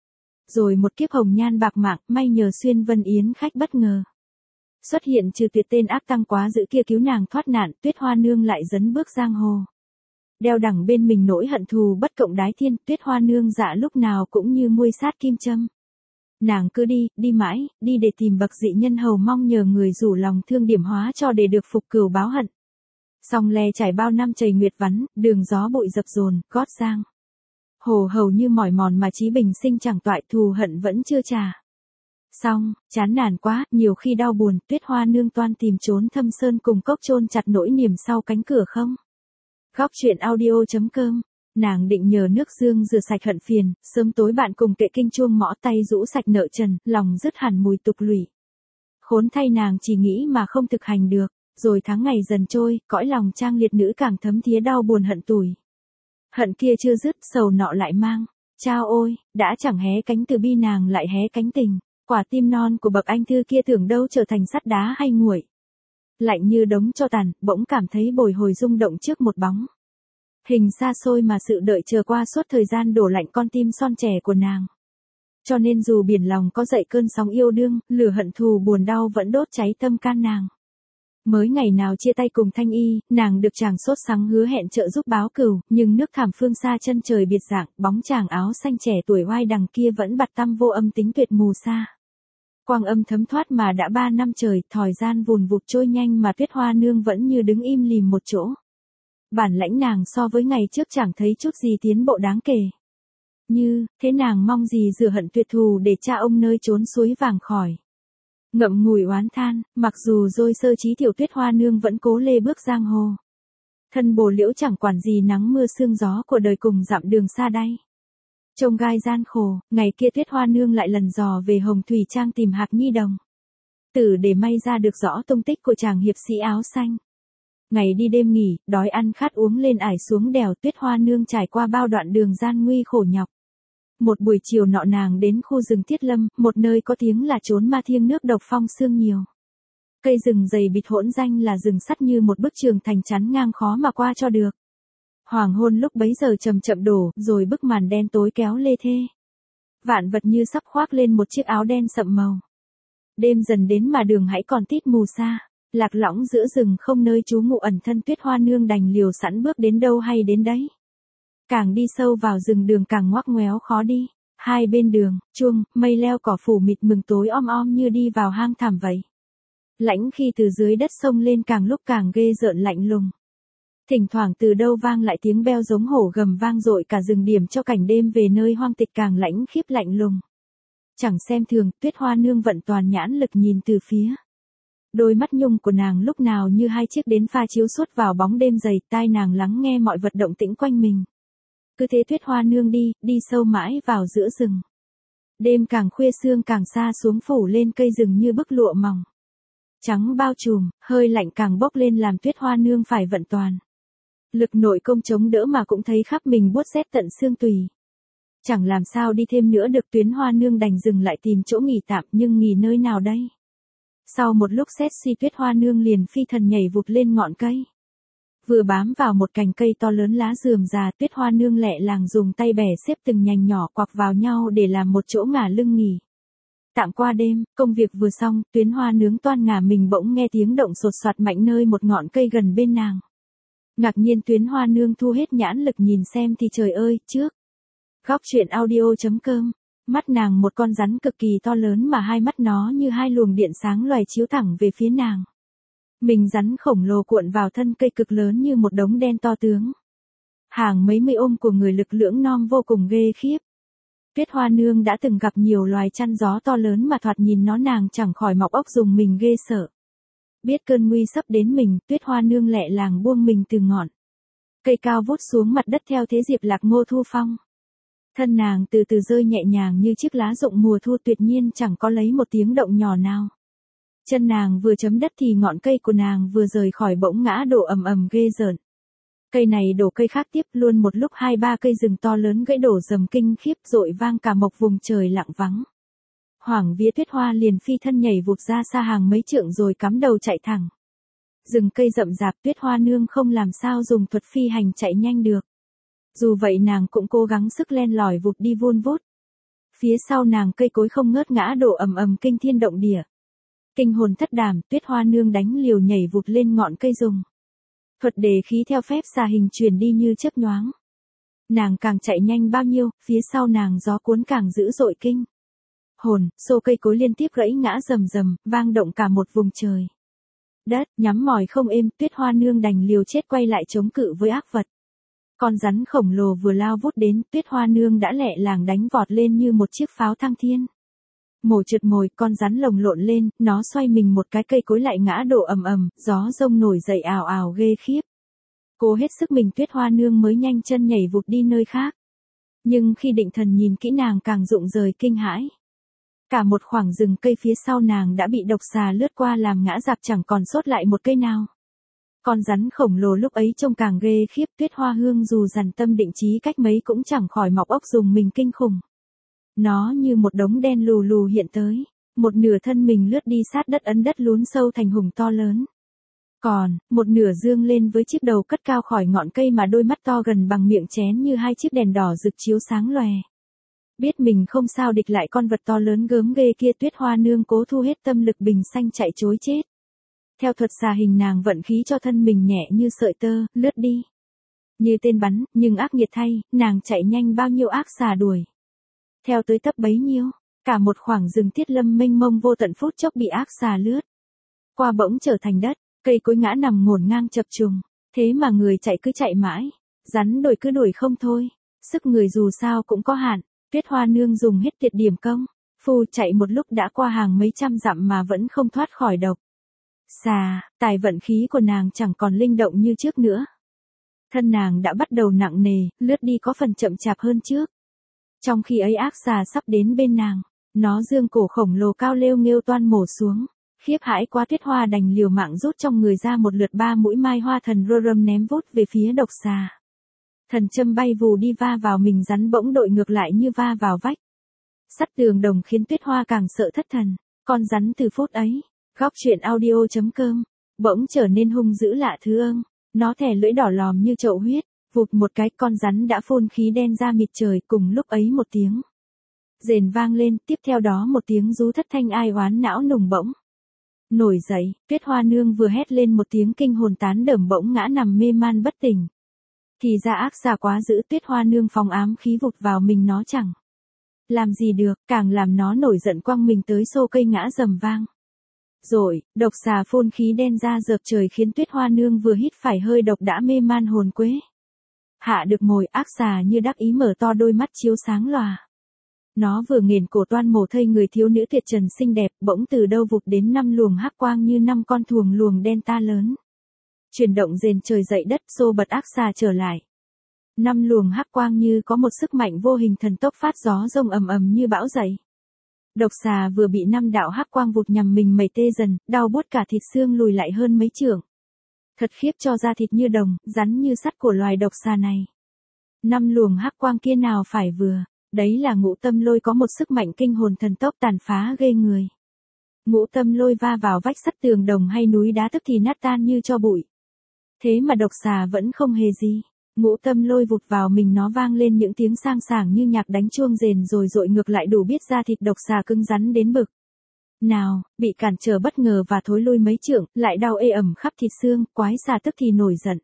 Rồi một kiếp hồng nhan bạc mạng, may nhờ Xuyên Vân Yến khách bất ngờ. Xuất hiện trừ tuyệt tên ác tăng quá dữ kia cứu nàng thoát nạn, Tuyết Hoa Nương lại dấn bước giang hồ. Đeo đẳng bên mình nỗi hận thù bất cộng đái thiên, Tuyết Hoa Nương dạ lúc nào cũng như muôi sát kim châm. Nàng cứ đi, đi mãi, đi để tìm bậc dị nhân hầu mong nhờ người rủ lòng thương điểm hóa cho để được phục cửu báo hận. Song le trải bao năm chầy nguyệt vắn, đường gió bụi dập dồn, gót giang. Hồ hầu như mỏi mòn mà chí bình sinh chẳng toại, thù hận vẫn chưa trả. Xong, chán nản quá, nhiều khi đau buồn, Tuyết Hoa Nương toan tìm trốn thâm sơn cùng cốc chôn chặt nỗi niềm sau cánh cửa không. Góc truyện audio.com. Nàng định nhờ nước dương rửa sạch hận phiền, sớm tối bạn cùng kệ kinh chuông mõ tay rũ sạch nợ trần, lòng dứt hẳn mùi tục lụy. Khốn thay nàng chỉ nghĩ mà không thực hành được, rồi tháng ngày dần trôi, cõi lòng trang liệt nữ càng thấm thía đau buồn hận tủi. Hận kia chưa dứt, sầu nọ lại mang. Chao ôi, đã chẳng hé cánh từ bi nàng lại hé cánh tình. Quả tim non của bậc anh thư kia tưởng đâu trở thành sắt đá hay nguội. Lạnh như đống tro tàn, bỗng cảm thấy bồi hồi rung động trước một bóng. Hình xa xôi mà sự đợi chờ qua suốt thời gian đổ lạnh con tim son trẻ của nàng. Cho nên dù biển lòng có dậy cơn sóng yêu đương, lửa hận thù buồn đau vẫn đốt cháy tâm can nàng. Mới ngày nào chia tay cùng Thanh Y, nàng được chàng sốt sắng hứa hẹn trợ giúp báo cửu, nhưng nước thảm phương xa chân trời biệt dạng, bóng chàng áo xanh trẻ tuổi oai đằng kia vẫn bặt tăm vô âm tính tuyệt mù xa. Quang âm thấm thoát mà đã 3 năm trời, thời gian vùn vụt trôi nhanh mà Tuyết Hoa Nương vẫn như đứng im lìm một chỗ. Bản lãnh nàng so với ngày trước chẳng thấy chút gì tiến bộ đáng kể. Như, thế nàng mong gì rửa hận tuyệt thù để cha ông nơi trốn suối vàng khỏi. Ngậm ngùi oán than, mặc dù dôi sơ trí tiểu Tuyết Hoa Nương vẫn cố lê bước giang hồ. Thân bồ liễu chẳng quản gì nắng mưa sương gió của đời cùng dặm đường xa đay. Trông gai gian khổ, ngày kia Tuyết Hoa Nương lại lần dò về Hồng Thủy Trang tìm Hạc Nhi Đồng. Tử để may ra được rõ tung tích của chàng hiệp sĩ áo xanh. Ngày đi đêm nghỉ, đói ăn khát uống lên ải xuống đèo, Tuyết Hoa Nương trải qua bao đoạn đường gian nguy khổ nhọc. Một buổi chiều nọ nàng đến khu rừng Tiết Lâm, một nơi có tiếng là chốn ma thiêng nước độc phong sương nhiều. Cây rừng dày bịt hỗn danh là rừng sắt như một bức tường thành chắn ngang khó mà qua cho được. Hoàng hôn lúc bấy giờ chậm chậm đổ, rồi bức màn đen tối kéo lê thê. Vạn vật như sắp khoác lên một chiếc áo đen sậm màu. Đêm dần đến mà đường hãy còn tít mù xa, lạc lõng giữa rừng không nơi trú ngụ ẩn thân, Tuyết Hoa Nương đành liều sẵn bước đến đâu hay đến đấy. Càng đi sâu vào rừng đường càng ngoắc ngoéo khó đi, hai bên đường, chuông, mây leo cỏ phủ mịt mừng tối om om như đi vào hang thẳm vậy. Lãnh khi từ dưới đất sông lên càng lúc càng ghê rợn lạnh lùng. Thỉnh thoảng từ đâu vang lại tiếng beo giống hổ gầm vang dội cả rừng, điểm cho cảnh đêm về nơi hoang tịch càng lãnh khiếp lạnh lùng. Chẳng xem thường, Tuyết Hoa Nương vận toàn nhãn lực nhìn từ phía. Đôi mắt nhung của nàng lúc nào như hai chiếc đến pha chiếu suốt vào bóng đêm dày, tai nàng lắng nghe mọi vật động tĩnh quanh mình. Cứ thế Tuyết Hoa Nương đi, đi sâu mãi vào giữa rừng. Đêm càng khuya sương càng xa xuống phủ lên cây rừng như bức lụa mỏng. Trắng bao trùm, hơi lạnh càng bốc lên làm Tuyết Hoa Nương phải vận toàn. Lực nội công chống đỡ mà cũng thấy khắp mình buốt rét tận xương tùy. Chẳng làm sao đi thêm nữa được, Tuyết Hoa Nương đành dừng lại tìm chỗ nghỉ tạm, nhưng nghỉ nơi nào đây? Sau một lúc xét suy, Tuyết Hoa Nương liền phi thần nhảy vụt lên ngọn cây. Vừa bám vào một cành cây to lớn lá rườm rà, Tuyết Hoa Nương lẹ làng dùng tay bẻ xếp từng nhành nhỏ quặc vào nhau để làm một chỗ ngả lưng nghỉ. Tạm qua đêm, công việc vừa xong, Tuyết Hoa Nương toan ngả mình bỗng nghe tiếng động sột soạt mạnh nơi một ngọn cây gần bên nàng. Ngạc nhiên Tuyết Hoa Nương thu hết nhãn lực nhìn xem thì trời ơi, trước. Góc truyện audio.com. Mắt nàng một con rắn cực kỳ to lớn mà hai mắt nó như hai luồng điện sáng loài chiếu thẳng về phía nàng. Mình rắn khổng lồ cuộn vào thân cây cực lớn như một đống đen to tướng. Hàng mấy mươi ôm của người lực lưỡng non vô cùng ghê khiếp. Tuyết Hoa Nương đã từng gặp nhiều loài chăn gió to lớn mà thoạt nhìn nó nàng chẳng khỏi mọc ốc dùng mình ghê sợ. Biết cơn nguy sắp đến mình, Tuyết Hoa Nương lẹ làng buông mình từ ngọn cây cao vút xuống mặt đất theo thế Diệp Lạc Ngô thu phong. Thân nàng từ từ rơi nhẹ nhàng như chiếc lá rụng mùa thu, tuyệt nhiên chẳng có lấy một tiếng động nhỏ nào. Chân nàng vừa chấm đất thì ngọn cây của nàng vừa rời khỏi bỗng ngã đổ ầm ầm ghê rợn. Cây này đổ cây khác tiếp, luôn một lúc 2-3 cây rừng to lớn gãy đổ rầm kinh khiếp, dội vang cả một vùng trời lặng vắng. Hoảng vía Tuyết Hoa liền phi thân nhảy vụt ra xa hàng mấy trượng rồi cắm đầu chạy thẳng. Rừng cây rậm rạp, Tuyết Hoa Nương không làm sao dùng thuật phi hành chạy nhanh được. Dù vậy nàng cũng cố gắng sức len lỏi vụt đi vun vút. Phía sau nàng cây cối không ngớt ngã đổ ầm ầm kinh thiên động địa. Kinh hồn thất đảm, Tuyết Hoa Nương đánh liều nhảy vụt lên ngọn cây rùng. Thuật đề khí theo phép xà hình truyền đi như chớp nhoáng. Nàng càng chạy nhanh bao nhiêu, phía sau nàng gió cuốn càng dữ dội kinh hồn, xô cây cối liên tiếp gãy ngã rầm rầm, vang động cả một vùng trời. Đất, nhắm mỏi không êm, Tuyết Hoa Nương đành liều chết quay lại chống cự với ác vật. Con rắn khổng lồ vừa lao vút đến, Tuyết Hoa Nương đã lẹ làng đánh vọt lên như một chiếc pháo thăng thiên. Mổ trượt mồi, con rắn lồng lộn lên, nó xoay mình một cái cây cối lại ngã đổ ầm ầm, gió rông nổi dậy ào ào ghê khiếp. Cố hết sức mình Tuyết Hoa Nương mới nhanh chân nhảy vụt đi nơi khác. Nhưng khi định thần nhìn kỹ nàng càng rụng rời kinh hãi. Cả một khoảng rừng cây phía sau nàng đã bị độc xà lướt qua làm ngã rạp chẳng còn sót lại một cây nào. Con rắn khổng lồ lúc ấy trông càng ghê khiếp, Tuyết Hoa Hương dù dằn tâm định trí cách mấy cũng chẳng khỏi mọc óc dùng mình kinh khủng. Nó như một đống đen lù lù hiện tới, một nửa thân mình lướt đi sát đất ấn đất lún sâu thành hùng to lớn. Còn, một nửa dương lên với chiếc đầu cất cao khỏi ngọn cây mà đôi mắt to gần bằng miệng chén như hai chiếc đèn đỏ rực chiếu sáng lòe. Biết mình không sao địch lại con vật to lớn gớm ghê kia, Tuyết Hoa Nương cố thu hết tâm lực bình xanh chạy trối chết. Theo thuật xà hình nàng vận khí cho thân mình nhẹ như sợi tơ, lướt đi. Như tên bắn, nhưng ác nghiệt thay, nàng chạy nhanh bao nhiêu ác xà đuổi. Theo tới tấp bấy nhiêu, cả một khoảng rừng thiết lâm mênh mông vô tận phút chốc bị ác xà lướt qua bỗng trở thành đất, cây cối ngã nằm ngổn ngang chập trùng, thế mà người chạy cứ chạy mãi, rắn đuổi cứ đuổi không thôi, sức người dù sao cũng có hạn, Tuyết Hoa Nương dùng hết tuyệt điểm công, phu chạy một lúc đã qua hàng mấy trăm dặm mà vẫn không thoát khỏi độc xà, tài vận khí của nàng chẳng còn linh động như trước nữa. Thân nàng đã bắt đầu nặng nề, lướt đi có phần chậm chạp hơn trước. Trong khi ấy ác xà sắp đến bên nàng, nó dương cổ khổng lồ cao lêu nghêu toan mổ xuống. Khiếp hãi quá, Tuyết Hoa đành liều mạng rút trong người ra một lượt 3 mũi mai hoa thần rô râm ném vút về phía độc xà. Thần châm bay vù đi va vào mình rắn bỗng đội ngược lại như va vào vách sắt tường đồng khiến Tuyết Hoa càng sợ thất thần. Con rắn từ phút ấy, góc truyện audio.com, bỗng trở nên hung dữ lạ thương. Nó thè lưỡi đỏ lòm như chậu huyết, vụt một cái con rắn đã phun khí đen ra mịt trời, cùng lúc ấy một tiếng rền vang lên, tiếp theo đó một tiếng rú thất thanh ai oán não nùng bỗng nổi dậy, Tuyết Hoa Nương vừa hét lên một tiếng kinh hồn tán đởm bỗng ngã nằm mê man bất tỉnh. Thì ra ác xà quá dữ, Tuyết Hoa Nương phóng ám khí vụt vào mình nó chẳng làm gì được, càng làm nó nổi giận quăng mình tới xô cây ngã rầm vang. Rồi, độc xà phun khí đen ra dợp trời khiến Tuyết Hoa Nương vừa hít phải hơi độc đã mê man hồn quế. Hạ được mồi, ác xà như đắc ý mở to đôi mắt chiếu sáng lòa. Nó vừa nghển cổ toan mổ thây người thiếu nữ tuyệt trần xinh đẹp, bỗng từ đâu vụt đến 5 luồng hắc quang như 5 con thuồng luồng đen ta lớn. Chuyển động rền trời dậy đất, xô bật ác xà trở lại. 5 luồng hắc quang như có một sức mạnh vô hình thần tốc phát gió rông ầm ầm như bão dậy. Độc xà vừa bị 5 đạo hắc quang vụt nhằm mình mẩy tê dần, đau buốt cả thịt xương lùi lại hơn mấy trượng. Thật khiếp cho da thịt như đồng, rắn như sắt của loài độc xà này. 5 luồng hắc quang kia nào phải vừa, đấy là Ngũ Tâm Lôi có một sức mạnh kinh hồn thần tốc tàn phá ghê người. Ngũ Tâm Lôi va vào vách sắt tường đồng hay núi đá tức thì nát tan như tro bụi. Thế mà độc xà vẫn không hề gì. Ngũ Tâm Lôi vụt vào mình nó vang lên những tiếng sang sảng như nhạc đánh chuông rền rồi dội ngược lại đủ biết da thịt độc xà cứng rắn đến bực nào, bị cản trở bất ngờ và thối lui mấy trượng, lại đau ê ẩm khắp thịt xương, quái xà tức thì nổi giận.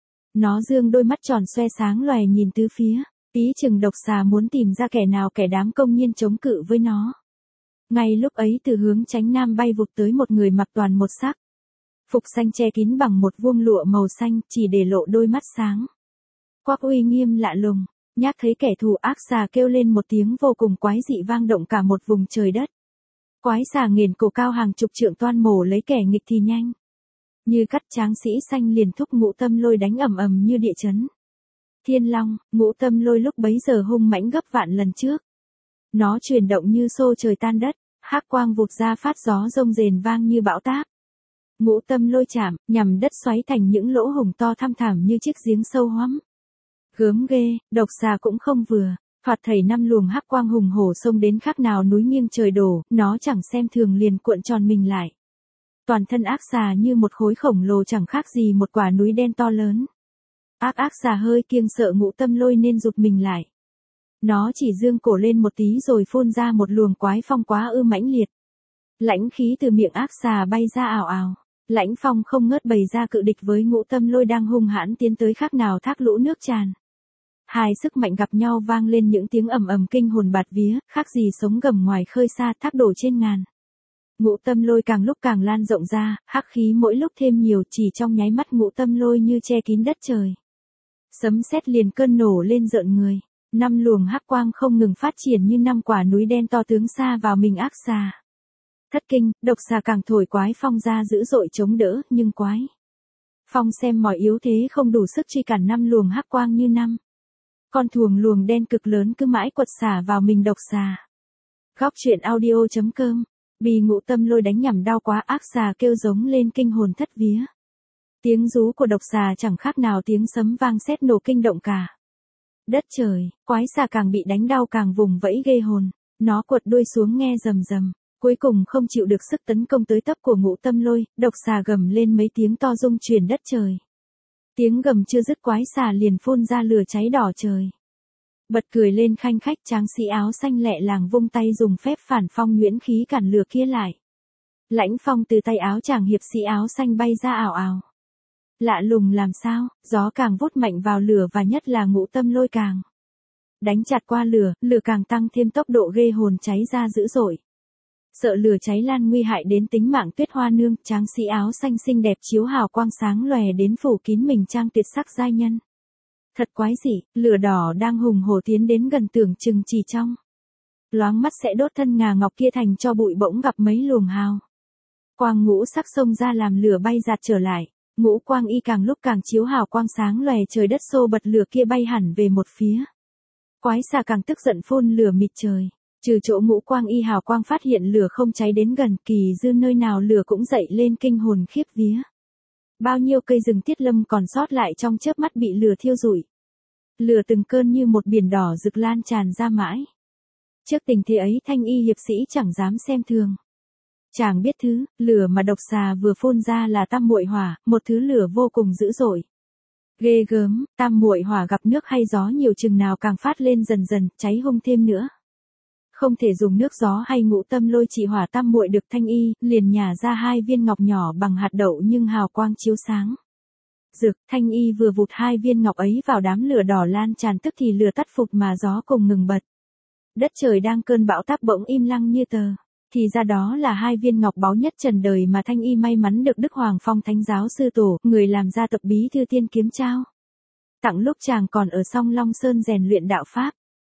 Nó dương đôi mắt tròn xoe sáng lòe nhìn tứ phía, ý chừng độc xà muốn tìm ra kẻ nào kẻ đám công nhiên chống cự với nó. Ngay lúc ấy từ hướng chánh nam bay vụt tới một người mặc toàn một sắc phục xanh che kín bằng một vuông lụa màu xanh, chỉ để lộ đôi mắt sáng quắc uy nghiêm lạ lùng. Nhác thấy kẻ thù, ác xà kêu lên một tiếng vô cùng quái dị vang động cả một vùng trời đất. Quái xà nghển cổ cao hàng chục trượng toan mổ lấy kẻ nghịch thì nhanh như cắt, tráng sĩ xanh liền thúc Ngũ Tâm Lôi đánh ầm ầm như địa chấn. Thiên Long, Ngũ Tâm Lôi lúc bấy giờ hung mãnh gấp vạn lần trước. Nó chuyển động như xô trời tan đất, hắc quang vụt ra phát gió rông rền vang như bão táp. Ngũ Tâm Lôi chạm, nhằm đất xoáy thành những lỗ hổng to thăm thẳm như chiếc giếng sâu hoắm. Gớm ghê, độc xà cũng không vừa, thoạt thảy 5 luồng hắc quang hùng hổ xông đến khác nào núi nghiêng trời đổ, nó chẳng xem thường liền cuộn tròn mình lại. Toàn thân ác xà như một khối khổng lồ chẳng khác gì một quả núi đen to lớn. Ác xà hơi kiêng sợ Ngũ Tâm Lôi nên rụt mình lại. Nó chỉ dương cổ lên một tí rồi phun ra một luồng quái phong quá ư mãnh liệt. Lãnh khí từ miệng ác xà bay ra ào ào. Lãnh phong không ngớt bày ra cự địch với Ngũ Tâm Lôi đang hung hãn tiến tới khác nào thác lũ nước tràn. Hai sức mạnh gặp nhau vang lên những tiếng ầm ầm kinh hồn bạt vía, khác gì sống gầm ngoài khơi xa thác đổ trên ngàn. Ngũ Tâm Lôi càng lúc càng lan rộng ra, hắc khí mỗi lúc thêm nhiều, chỉ trong nháy mắt Ngũ Tâm Lôi như che kín đất trời. Sấm sét liền cơn nổ lên rợn người, 5 luồng hắc quang không ngừng phát triển như 5 quả núi đen to tướng xa vào mình ác xà. Thất kinh, độc xà càng thổi quái phong ra dữ dội chống đỡ, nhưng quái phong xem mỏi yếu thế không đủ sức truy cản 5 luồng hắc quang như năm. Con thuồng luồng đen cực lớn cứ mãi quật xả vào mình độc xà. Góc truyện audio.com. Bị Ngũ Tâm Lôi đánh nhằm đau quá, ác xà kêu giống lên kinh hồn thất vía. Tiếng rú của độc xà chẳng khác nào tiếng sấm vang sét nổ kinh động cả đất trời. Quái xà càng bị đánh đau càng vùng vẫy ghê hồn. Nó quật đuôi xuống nghe rầm rầm. Cuối cùng không chịu được sức tấn công tới tấp của Ngũ Tâm Lôi, độc xà gầm lên mấy tiếng to rung chuyển đất trời. Tiếng gầm chưa dứt quái xà liền phun ra lửa cháy đỏ trời. Bật cười lên khanh khách, tráng sĩ áo xanh lẹ làng vung tay dùng phép phản phong nhuyễn khí cản lửa kia lại. Lãnh phong từ tay áo chàng hiệp sĩ áo xanh bay ra ảo ảo. Lạ lùng làm sao, gió càng vút mạnh vào lửa và nhất là Ngũ Tâm Lôi càng đánh chặt qua lửa, lửa càng tăng thêm tốc độ ghê hồn, cháy ra dữ dội. Sợ lửa cháy lan nguy hại đến tính mạng Tuyết Hoa nương, tráng sĩ áo xanh xinh đẹp chiếu hào quang sáng lòe đến phủ kín mình trang tuyệt sắc giai nhân. Thật quái dị, lửa đỏ đang hùng hổ tiến đến gần, tưởng chừng chỉ trong loáng mắt sẽ đốt thân ngà ngọc kia thành cho bụi, bỗng gặp mấy luồng hào quang ngũ sắc xông ra làm lửa bay giạt trở lại. Ngũ quang y càng lúc càng chiếu hào quang sáng lòe trời đất, xô bật lửa kia bay hẳn về một phía. Quái xà càng tức giận phun lửa mịt trời. Trừ chỗ ngũ quang y hào quang phát hiện lửa không cháy đến gần, kỳ dư nơi nào lửa cũng dậy lên kinh hồn khiếp vía. Bao nhiêu cây rừng Tiết Lâm còn sót lại trong chớp mắt bị lửa thiêu rụi. Lửa từng cơn như một biển đỏ rực lan tràn ra mãi. Trước tình thế ấy Thanh Y hiệp sĩ chẳng dám xem thường. Chàng biết thứ lửa mà độc xà vừa phun ra là tam muội hỏa, một thứ lửa vô cùng dữ dội. Ghê gớm, tam muội hỏa gặp nước hay gió nhiều chừng nào càng phát lên dần dần, cháy hung thêm nữa. Không thể dùng nước gió hay Ngũ Tâm Lôi trị hỏa tam muội được. Thanh Y liền nhả ra 2 viên ngọc nhỏ bằng hạt đậu nhưng hào quang chiếu sáng rực. Thanh Y vừa vụt 2 viên ngọc ấy vào đám lửa đỏ lan tràn, tức thì lửa tắt phục mà gió cùng ngừng bật. Đất trời đang cơn bão táp bỗng im lặng như tờ. Thì ra đó là 2 viên ngọc báu nhất trần đời mà Thanh Y may mắn được Đức Hoàng Phong Thánh giáo sư tổ, người làm ra tập bí thư tiên kiếm trao tặng lúc chàng còn ở Song Long Sơn rèn luyện đạo pháp.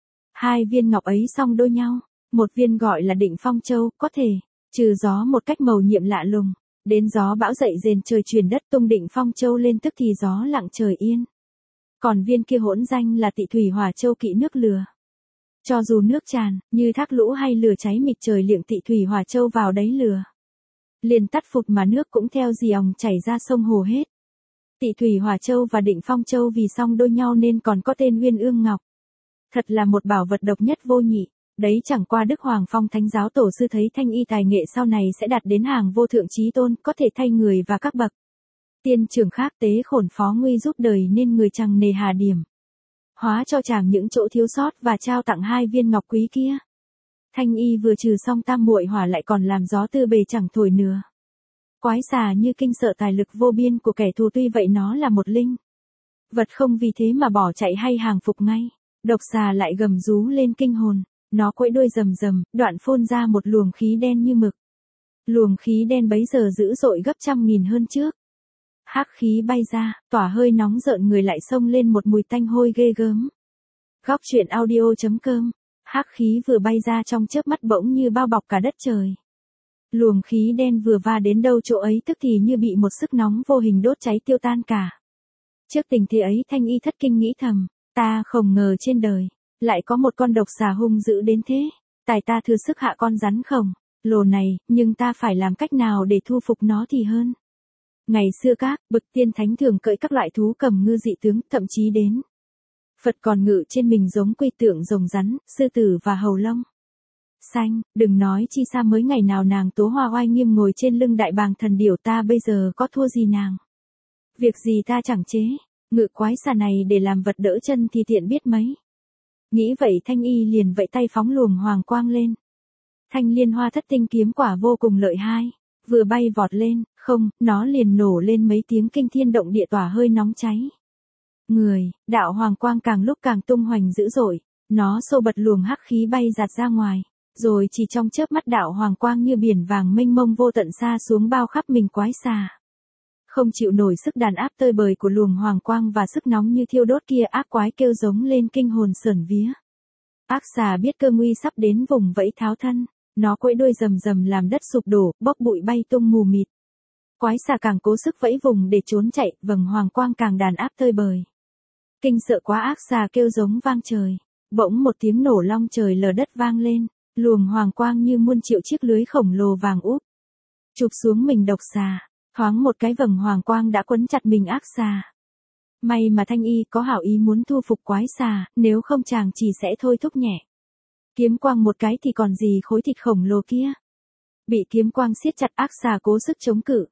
2 viên ngọc ấy song đôi nhau, một viên gọi là Định Phong Châu, có thể trừ gió một cách mầu nhiệm lạ lùng. Đến gió bão dậy rền trời chuyển đất, tung Định Phong Châu lên tức thì gió lặng trời yên. Còn viên kia hỗn danh là Tị Thủy Hỏa Châu, kỵ nước lửa. Cho dù nước tràn, như thác lũ hay lửa cháy mịt trời, liệng Tị Thủy Hỏa Châu vào đấy lửa liền tắt phụt mà nước cũng theo dì òng chảy ra sông hồ hết. Tị Thủy Hỏa Châu và Định Phong Châu vì song đôi nhau nên còn có tên Uyên Ương Ngọc. Thật là một bảo vật độc nhất vô nhị. Đấy chẳng qua Đức Hoàng Phong Thánh giáo tổ sư thấy Thanh Y tài nghệ sau này sẽ đạt đến hàng vô thượng chí tôn, có thể thay người và các bậc tiên trưởng khác tế khổn phó nguy giúp đời, nên người chẳng nề hà điểm hóa cho chàng những chỗ thiếu sót và trao tặng 2 viên ngọc quý kia. Thanh Y vừa trừ xong tam muội hỏa lại còn làm gió từ bề chẳng thổi nửa. Quái xà như kinh sợ tài lực vô biên của kẻ thù, tuy vậy nó là một linh vật không vì thế mà bỏ chạy hay hàng phục ngay. Độc xà lại gầm rú lên kinh hồn, nó quẫy đuôi rầm rầm, đoạn phun ra một luồng khí đen như mực. Luồng khí đen bấy giờ dữ dội gấp trăm nghìn hơn trước. Hắc khí bay ra, tỏa hơi nóng rợn người, lại xông lên một mùi tanh hôi ghê gớm. Góc truyện audio.com. Hắc khí vừa bay ra trong chớp mắt bỗng như bao bọc cả đất trời. Luồng khí đen vừa va đến đâu chỗ ấy tức thì như bị một sức nóng vô hình đốt cháy tiêu tan cả. Trước tình thế ấy Thanh Y thất kinh nghĩ thầm, ta không ngờ trên đời lại có một con độc xà hung dữ đến thế. Tài ta thừa sức hạ con rắn khổng lồ này, nhưng ta phải làm cách nào để thu phục nó thì hơn. Ngày xưa các bậc tiên thánh thường cưỡi các loại thú cầm ngư dị tướng, thậm chí đến Phật còn ngự trên mình giống quy tượng rồng rắn, sư tử và hầu long xanh. Đừng nói chi xa mới ngày nào nàng Tố Hoa oai nghiêm ngồi trên lưng đại bàng thần điểu, ta bây giờ có thua gì nàng. Việc gì ta chẳng chế ngự quái xà này để làm vật đỡ chân thì tiện biết mấy. Nghĩ vậy Thanh Y liền vẫy tay phóng luồng hoàng quang lên. Thanh Liên Hoa Thất Tinh kiếm quả vô cùng lợi hai, vừa bay vọt lên, không, nó liền nổ lên mấy tiếng kinh thiên động địa tỏa hơi nóng cháy. Đạo hoàng quang càng lúc càng tung hoành dữ dội, nó xô bật luồng hắc khí bay giạt ra ngoài, rồi chỉ trong chớp mắt đạo hoàng quang như biển vàng mênh mông vô tận xa xuống bao khắp mình quái xà. Không chịu nổi sức đàn áp tơi bời của luồng hoàng quang và sức nóng như thiêu đốt kia, ác quái kêu giống lên kinh hồn sởn vía. Ác xà biết cơ nguy sắp đến vùng vẫy tháo thân, nó quẫy đuôi rầm rầm làm đất sụp đổ, bốc bụi bay tung mù mịt. Quái xà càng cố sức vẫy vùng để trốn chạy, vầng hoàng quang càng đàn áp tơi bời. Kinh sợ quá, ác xà kêu giống vang trời, bỗng một tiếng nổ long trời lở đất vang lên, luồng hoàng quang như muôn triệu chiếc lưới khổng lồ vàng úp chụp xuống mình độc xà, thoáng một cái vầng hoàng quang đã quấn chặt mình ác xà. May mà Thanh Y có hảo ý muốn thu phục quái xà, nếu không chàng chỉ sẽ thôi thúc nhẹ kiếm quang một cái thì còn gì khối thịt khổng lồ kia. Bị kiếm quang siết chặt, ác xà cố sức chống cự.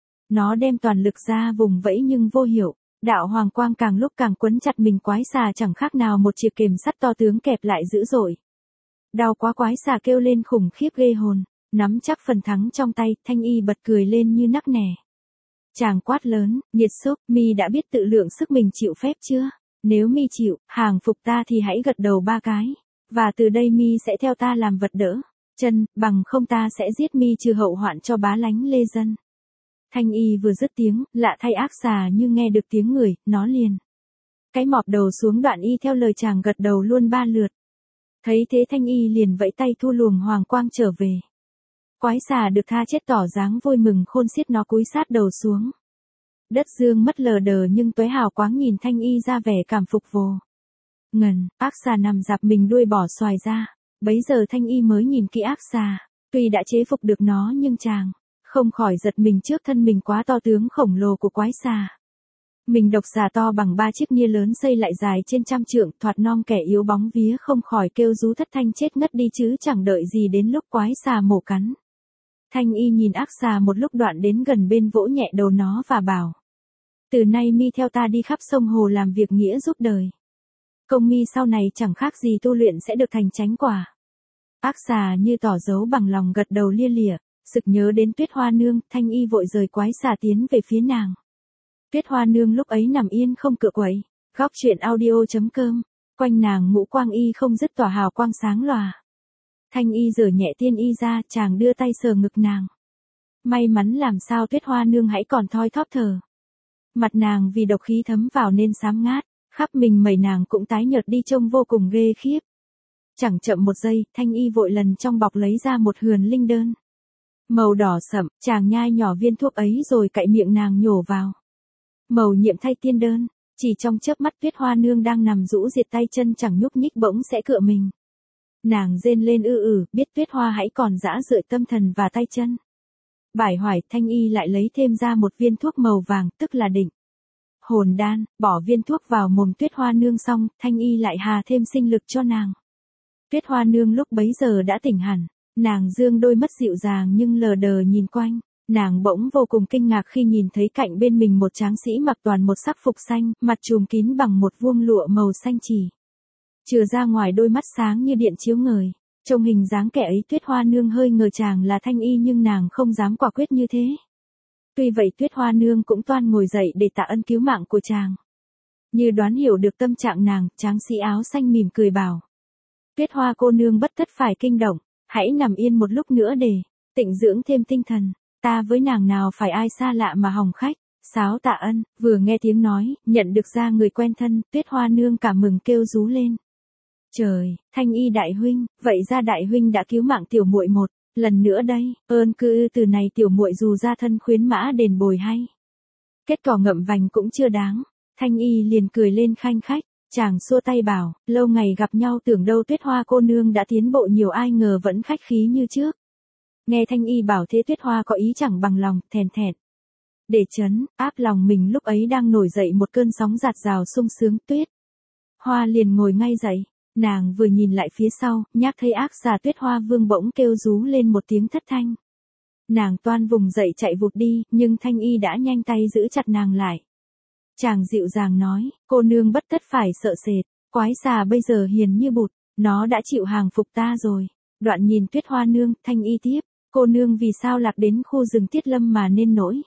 Nó đem toàn lực ra vùng vẫy nhưng vô hiệu, đạo hoàng quang càng lúc càng quấn chặt mình quái xà, chẳng khác nào một chiếc kềm sắt to tướng kẹp lại dữ dội. Đau quá, quái xà kêu lên khủng khiếp ghê hồn, nắm chắc phần thắng trong tay, Thanh Y bật cười lên như nắc nẻ. Chàng quát lớn, Nhiệt Xúc, mi đã biết tự lượng sức mình chịu phép chưa? Nếu mi chịu, hàng phục ta thì hãy gật đầu 3 cái, và từ đây mi sẽ theo ta làm vật đỡ chân, bằng không ta sẽ giết mi trừ hậu hoạn cho bá lánh lê dân. Thanh Y vừa dứt tiếng, lạ thay ác xà như nghe được tiếng người, nó liền cái mọp đầu xuống, đoạn y theo lời chàng gật đầu luôn 3 lượt. Thấy thế Thanh Y liền vẫy tay thu luồng hoàng quang trở về. Quái xà được tha chết tỏ dáng vui mừng khôn xiết, nó cúi sát đầu xuống. Đất dương mất lờ đờ nhưng tuế hào quáng nhìn Thanh Y ra vẻ cảm phục vô ngần. Ác xà nằm dạp mình đuôi bỏ xoài ra, bấy giờ Thanh Y mới nhìn kỹ ác xà, tuy đã chế phục được nó nhưng chàng không khỏi giật mình trước thân mình quá to tướng khổng lồ của quái xà. Mình độc xà to bằng 3 chiếc nia lớn xây lại dài trên 100 trượng, thoạt non kẻ yếu bóng vía không khỏi kêu rú thất thanh chết ngất đi, chứ chẳng đợi gì đến lúc quái xà mổ cắn. Thanh Y nhìn ác xà một lúc, đoạn đến gần bên vỗ nhẹ đầu nó và bảo: từ nay mi theo ta đi khắp sông hồ làm việc nghĩa giúp đời. Công mi sau này chẳng khác gì tu luyện sẽ được thành chánh quả. Ác xà như tỏ dấu bằng lòng gật đầu lia lịa, sực nhớ đến Tuyết Hoa Nương, Thanh Y vội rời quái xà tiến về phía nàng. Tuyết Hoa Nương lúc ấy nằm yên không cựa quậy, góc chuyện audio.com, quanh nàng ngũ quang y không dứt tỏa hào quang sáng lòa. Thanh Y giở nhẹ tiên y ra, chàng đưa tay sờ ngực nàng. May mắn làm sao Tuyết Hoa Nương hãy còn thoi thóp thở. Mặt nàng vì độc khí thấm vào nên xám ngát, khắp mình mẩy nàng cũng tái nhợt đi, trông vô cùng ghê khiếp. Chẳng chậm một giây, Thanh Y vội lần trong bọc lấy ra một hườn linh đơn màu đỏ sậm, chàng nhai nhỏ viên thuốc ấy rồi cạy miệng nàng nhổ vào. Màu nhiệm thay tiên đơn, chỉ trong chớp mắt Tuyết Hoa Nương đang nằm rũ diệt tay chân chẳng nhúc nhích bỗng sẽ cựa mình. Nàng rên lên biết Tuyết Hoa hãy còn dã rượi tâm thần và tay chân. Bải hoài, Thanh Y lại lấy thêm ra một viên thuốc màu vàng, tức là định hồn đan, bỏ viên thuốc vào mồm Tuyết Hoa Nương xong, Thanh Y lại hà thêm sinh lực cho nàng. Tuyết Hoa Nương lúc bấy giờ đã tỉnh hẳn, nàng dương đôi mắt dịu dàng nhưng lờ đờ nhìn quanh, nàng bỗng vô cùng kinh ngạc khi nhìn thấy cạnh bên mình một tráng sĩ mặc toàn một sắc phục xanh, mặt trùm kín bằng một vuông lụa màu xanh chỉ chừa ra ngoài đôi mắt sáng như điện chiếu ngời. Trông hình dáng kẻ ấy, Tuyết Hoa Nương hơi ngờ chàng là Thanh Y nhưng nàng không dám quả quyết như thế. Tuy vậy Tuyết Hoa Nương cũng toan ngồi dậy để tạ ân cứu mạng của chàng. Như đoán hiểu được tâm trạng nàng, tráng sĩ áo xanh mỉm cười bảo: Tuyết Hoa cô nương bất tất phải kinh động, hãy nằm yên một lúc nữa để tịnh dưỡng thêm tinh thần. Ta với nàng nào phải ai xa lạ mà hỏng khách. Sáo tạ ân. Vừa nghe tiếng nói, nhận được ra người quen thân, Tuyết Hoa Nương cảm mừng kêu rú lên. Trời, Thanh Y đại huynh, vậy ra đại huynh đã cứu mạng tiểu muội một lần nữa đây, ơn cư từ này tiểu muội dù ra thân khuyến mã đền bồi hay. Kết cỏ ngậm vành cũng chưa đáng. Thanh Y liền cười lên khanh khách, chàng xua tay bảo, lâu ngày gặp nhau tưởng đâu Tuyết Hoa cô nương đã tiến bộ nhiều, ai ngờ vẫn khách khí như trước. Nghe Thanh Y bảo thế, Tuyết Hoa có ý chẳng bằng lòng, thèn thẹt để trấn áp lòng mình lúc ấy đang nổi dậy một cơn sóng dạt dào sung sướng. Tuyết Hoa liền ngồi ngay dậy. Nàng vừa nhìn lại phía sau, nhác thấy ác xà Tuyết Hoa Vương bỗng kêu rú lên một tiếng thất thanh. Nàng toan vùng dậy chạy vụt đi, nhưng Thanh Y đã nhanh tay giữ chặt nàng lại. Chàng dịu dàng nói, cô nương bất tất phải sợ sệt, Quái xà bây giờ hiền như bụt, nó đã chịu hàng phục ta rồi. Đoạn nhìn Tuyết Hoa Nương, Thanh Y tiếp, cô nương vì sao lạc đến khu rừng Tiết Lâm mà nên nỗi.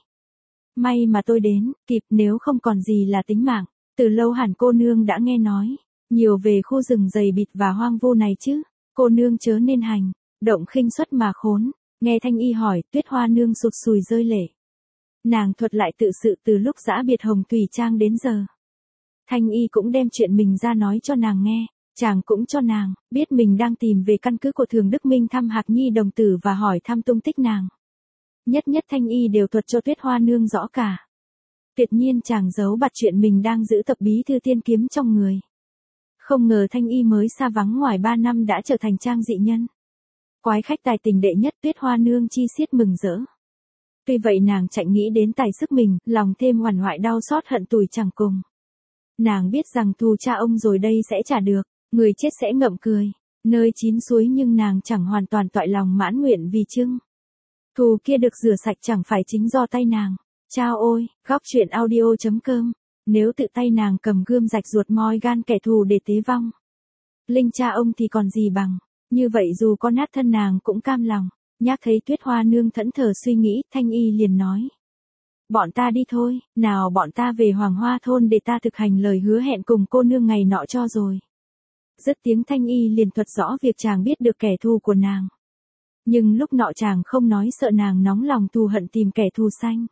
May mà tôi đến, kịp, nếu không còn gì là tính mạng. Từ lâu hẳn cô nương đã nghe nói nhiều về khu rừng dày bịt và hoang vu này chứ. Cô nương chớ nên hành động khinh suất mà khốn. Nghe Thanh Y hỏi, Tuyết Hoa Nương sụt sùi rơi lệ. Nàng thuật lại tự sự từ lúc giã biệt Hồng Thủy Trang đến giờ. Thanh Y cũng đem chuyện mình ra nói cho nàng nghe. Chàng cũng cho nàng biết mình đang tìm về căn cứ của Thường Đức Minh thăm Hạc Nhi đồng tử và hỏi thăm tung tích nàng. Nhất nhất Thanh Y đều thuật cho Tuyết Hoa Nương rõ cả. Tuyệt nhiên chàng giấu bặt chuyện mình đang giữ tập bí thư tiên kiếm trong người. Không ngờ Thanh Y mới xa vắng ngoài 3 năm đã trở thành trang dị nhân. Quái khách tài tình đệ nhất Tuyết Hoa Nương chi xiết mừng rỡ. Tuy vậy nàng chạy nghĩ đến tài sức mình, lòng thêm oằn hoại đau xót hận tủi chẳng cùng. Nàng biết rằng thù cha ông rồi đây sẽ trả được, người chết sẽ ngậm cười. Nơi chín suối nhưng nàng chẳng hoàn toàn toại lòng mãn nguyện vì chưng. Thù kia được rửa sạch chẳng phải chính do tay nàng. Chao ôi, góc truyện audio.com. Nếu tự tay nàng cầm gươm rạch ruột moi gan kẻ thù để tế vong. Linh cha ông thì còn gì bằng. Như vậy dù có nát thân nàng cũng cam lòng. Nhắc thấy Tuyết Hoa Nương thẫn thờ suy nghĩ, Thanh Y liền nói. Bọn ta đi thôi, nào bọn ta về Hoàng Hoa thôn để ta thực hành lời hứa hẹn cùng cô nương ngày nọ cho rồi. Dứt tiếng Thanh Y liền thuật rõ việc chàng biết được kẻ thù của nàng. Nhưng lúc nọ chàng không nói sợ nàng nóng lòng thù hận tìm kẻ thù sanh.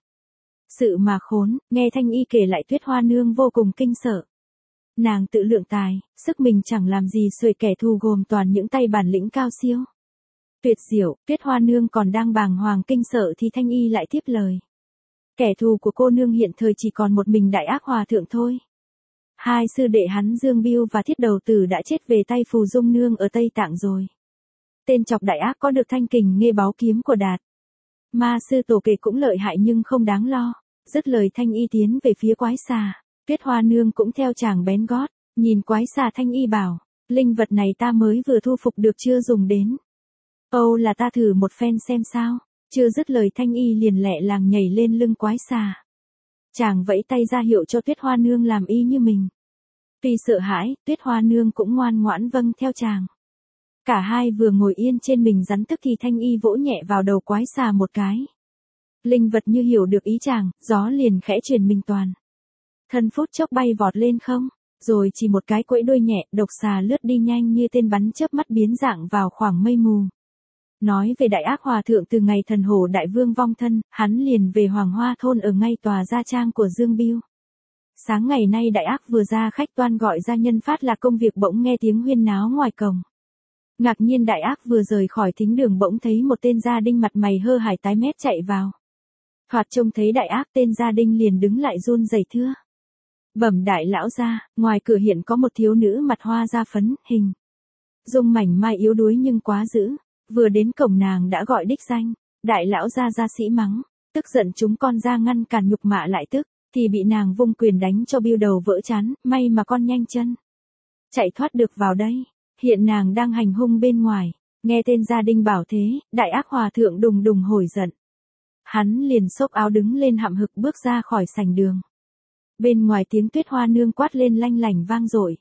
Sự mà khốn, nghe Thanh Y kể lại Tuyết Hoa Nương vô cùng kinh sợ. Nàng tự lượng tài, sức mình chẳng làm gì xuể kẻ thù gồm toàn những tay bản lĩnh cao siêu. Tuyệt diệu, Tuyết Hoa Nương còn đang bàng hoàng kinh sợ thì Thanh Y lại tiếp lời. Kẻ thù của cô nương hiện thời chỉ còn một mình Đại Ác Hòa Thượng thôi. Hai sư đệ hắn Dương Biêu và Thiết Đầu Tử đã chết về tay Phù Dung Nương ở Tây Tạng rồi. Tên chọc Đại Ác có được thanh kình nghê báu kiếm của Đạt. Ma sư Tổ Kệ cũng lợi hại nhưng không đáng lo. Dứt lời Thanh Y tiến về phía quái xà. Tuyết Hoa Nương cũng theo chàng bén gót. Nhìn quái xà Thanh Y bảo. Linh vật này ta mới vừa thu phục được chưa dùng đến. Âu là ta thử một phen xem sao. Chưa dứt lời Thanh Y liền lẹ làng nhảy lên lưng quái xà. Chàng vẫy tay ra hiệu cho Tuyết Hoa Nương làm y như mình. Tuy sợ hãi, Tuyết Hoa Nương cũng ngoan ngoãn vâng theo chàng. Cả hai vừa ngồi yên trên mình rắn tức thì Thanh Y vỗ nhẹ vào đầu quái xà một cái. Linh vật như hiểu được ý chàng, gió liền khẽ truyền mình toàn. Thân phút chốc bay vọt lên không, rồi chỉ một cái quẫy đuôi nhẹ, độc xà lướt đi nhanh như tên bắn chớp mắt biến dạng vào khoảng mây mù. Nói về Đại Ác Hòa Thượng từ ngày thần hổ đại vương vong thân, hắn liền về Hoàng Hoa thôn ở ngay tòa gia trang của Dương Biêu. Sáng ngày nay Đại Ác vừa ra khách toan gọi gia nhân phát là công việc bỗng nghe tiếng huyên náo ngoài cổng. Ngạc nhiên Đại Ác vừa rời khỏi thính đường bỗng thấy một tên gia đinh mặt mày hơ hài tái mét chạy vào. Thoạt trông thấy Đại Ác tên gia đinh liền đứng lại run rẩy thưa. Bẩm đại lão gia, ngoài cửa hiện có một thiếu nữ mặt hoa da phấn, hình dung mảnh mai yếu đuối nhưng quá dữ. Vừa đến cổng nàng đã gọi đích danh, đại lão gia gia sĩ mắng, tức giận chúng con ra ngăn cản nhục mạ lại tức, thì bị nàng vung quyền đánh cho biêu đầu vỡ trán, may mà con nhanh chân chạy thoát được vào đây, hiện nàng đang hành hung bên ngoài. Nghe tên gia đinh bảo thế, Đại Ác Hòa Thượng đùng đùng hồi giận. Hắn liền xốc áo đứng lên hậm hực bước ra khỏi sảnh đường. Bên ngoài tiếng Tuyết Hoa Nương quát lên lanh lảnh vang dội.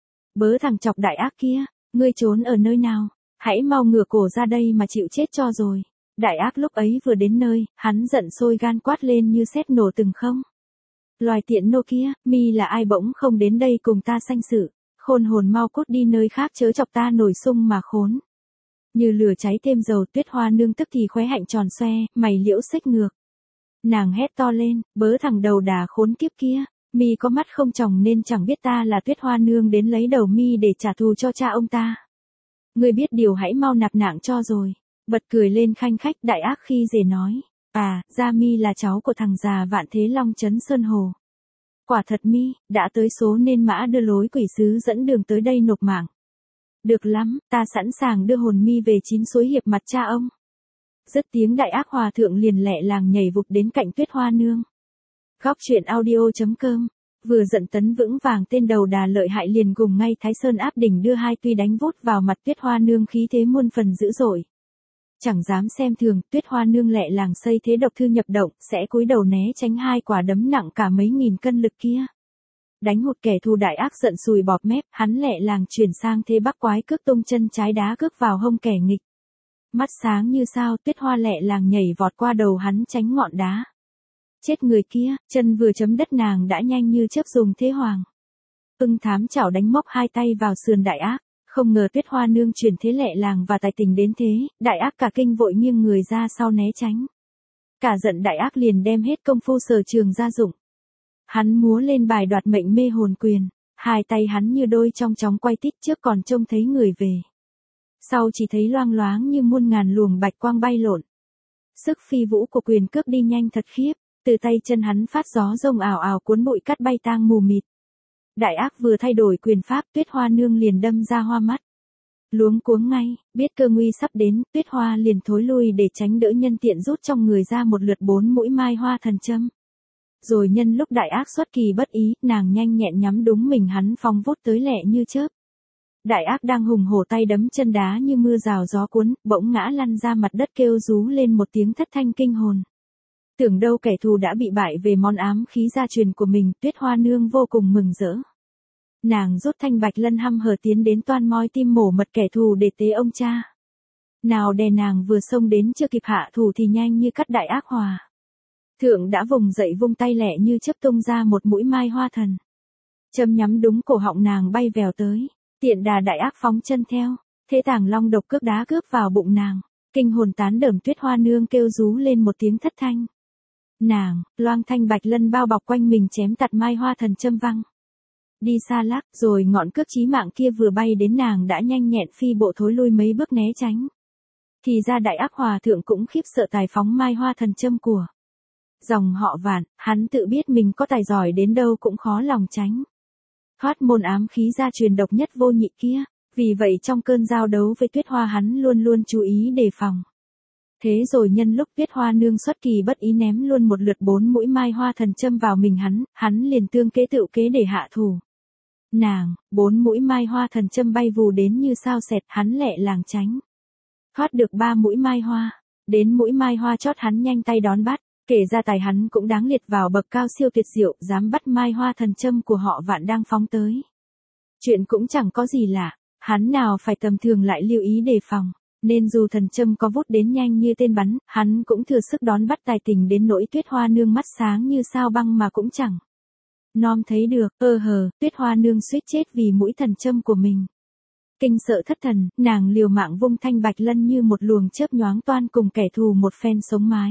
Bớ thằng chọc Đại Ác kia, ngươi trốn ở nơi nào? Hãy mau ngửa cổ ra đây mà chịu chết cho rồi. Đại Ác lúc ấy vừa đến nơi, hắn giận sôi gan quát lên như sét nổ từng không. Loài tiện nô kia, mi là ai bỗng không đến đây cùng ta sanh sự. Khôn hồn mau cút đi nơi khác chớ chọc ta nổi sung mà khốn. Như lửa cháy thêm dầu Tuyết Hoa Nương tức thì khóe hạnh tròn xoe, mày liễu xếch ngược. Nàng hét to lên, bớ thằng đầu đà khốn kiếp kia, mi có mắt không tròng nên chẳng biết ta là Tuyết Hoa Nương đến lấy đầu mi để trả thù cho cha ông ta. Ngươi biết điều hãy mau nạp nạng cho rồi. Bật cười lên khanh khách Đại Ác khi dề nói. À, gia mi là cháu của thằng già Vạn Thế Long trấn Sơn Hồ. Quả thật mi, đã tới số nên mã đưa lối quỷ sứ dẫn đường tới đây nộp mạng. Được lắm, ta sẵn sàng đưa hồn mi về chín suối hiệp mặt cha ông. Dứt tiếng Đại Ác Hòa Thượng liền lẹ làng nhảy vụt đến cạnh Tuyết Hoa Nương. Góc truyện audio.com. Vừa giận tấn vững vàng tên đầu đà lợi hại liền gùng ngay Thái Sơn áp đỉnh đưa hai tuy đánh vút vào mặt Tuyết Hoa Nương khí thế muôn phần dữ dội. Chẳng dám xem thường, Tuyết Hoa Nương lẹ làng xây thế độc thư nhập động, sẽ cúi đầu né tránh hai quả đấm nặng cả mấy nghìn cân lực kia. Đánh hụt kẻ thù, đại ác giận sùi bọt mép, hắn lẹ làng chuyển sang thế bắc quái cước tung chân trái đá cước vào hông kẻ nghịch. Mắt sáng như sao, Tuyết Hoa lẹ làng nhảy vọt qua đầu hắn tránh ngọn đá. Chết người kia, chân vừa chấm đất nàng đã nhanh như chớp dùng thế hoàng. Ưng thám chảo đánh móc hai tay vào sườn đại ác, không ngờ Tuyết Hoa nương chuyển thế lẹ làng và tài tình đến thế, đại ác cả kinh vội nghiêng người ra sau né tránh. Cả giận đại ác liền đem hết công phu sở trường ra dụng. Hắn múa lên bài đoạt mệnh mê hồn quyền, hai tay hắn như đôi trong chóng quay tít, trước còn trông thấy người về. Sau chỉ thấy loang loáng như muôn ngàn luồng bạch quang bay lộn. Sức phi vũ của quyền cước đi nhanh thật khiếp, từ tay chân hắn phát gió rông ào ào cuốn bụi cát bay tang mù mịt. Đại ác vừa thay đổi quyền pháp, Tuyết Hoa nương liền đâm ra hoa mắt. Luống cuống ngay, biết cơ nguy sắp đến, Tuyết Hoa liền thối lui để tránh đỡ, nhân tiện rút trong người ra một lượt 4 mũi mai hoa thần châm. Rồi nhân lúc đại ác xuất kỳ bất ý, nàng nhanh nhẹn nhắm đúng mình hắn phóng vút tới lẹ như chớp. Đại ác đang hùng hổ tay đấm chân đá như mưa rào gió cuốn, bỗng ngã lăn ra mặt đất kêu rú lên một tiếng thất thanh kinh hồn. Tưởng đâu kẻ thù đã bị bại về món ám khí gia truyền của mình, Tuyết Hoa nương vô cùng mừng rỡ. Nàng rút thanh bạch lân hăm hở tiến đến toan moi tim mổ mật kẻ thù để tế ông cha. Nào đè nàng vừa xông đến chưa kịp hạ thủ thì nhanh như cắt đại ác hòa thượng đã vùng dậy vung tay lẹ như chớp tung ra một mũi mai hoa thần. Châm nhắm đúng cổ họng nàng bay vèo tới, tiện đà đại ác phóng chân theo, thế tàng long độc cước đá cướp vào bụng nàng, kinh hồn tán đởm, Tuyết Hoa nương kêu rú lên một tiếng thất thanh. Nàng, loang thanh bạch lân bao bọc quanh mình chém tạt mai hoa thần châm văng. Đi xa lắc, rồi ngọn cước chí mạng kia vừa bay đến nàng đã nhanh nhẹn phi bộ thối lui mấy bước né tránh. Thì ra đại ác hòa thượng cũng khiếp sợ tài phóng mai hoa thần châm của dòng họ Vạn, hắn tự biết mình có tài giỏi đến đâu cũng khó lòng tránh thoát môn ám khí gia truyền độc nhất vô nhị kia, vì vậy trong cơn giao đấu với Tuyết Hoa hắn luôn luôn chú ý đề phòng. Thế rồi nhân lúc Tuyết Hoa nương xuất kỳ bất ý ném luôn một lượt 4 mũi mai hoa thần châm vào mình hắn liền tương kế tựu kế để hạ thủ. Nàng, 4 mũi mai hoa thần châm bay vù đến như sao xẹt, hắn lẹ làng tránh thoát được 3 mũi mai hoa, đến mũi mai hoa chót hắn nhanh tay đón bắt. Kể ra tài hắn cũng đáng liệt vào bậc cao siêu tuyệt diệu, dám bắt mai hoa thần châm của họ Vạn đang phóng tới. Chuyện cũng chẳng có gì lạ, hắn nào phải tầm thường lại lưu ý đề phòng, nên dù thần châm có vút đến nhanh như tên bắn, hắn cũng thừa sức đón bắt tài tình đến nỗi Tuyết Hoa nương mắt sáng như sao băng mà cũng chẳng nom thấy được. Tuyết Hoa nương suýt chết vì mũi thần châm của mình. Kinh sợ thất thần, nàng liều mạng vung thanh bạch lân như một luồng chớp nhoáng toan cùng kẻ thù một phen sống mái.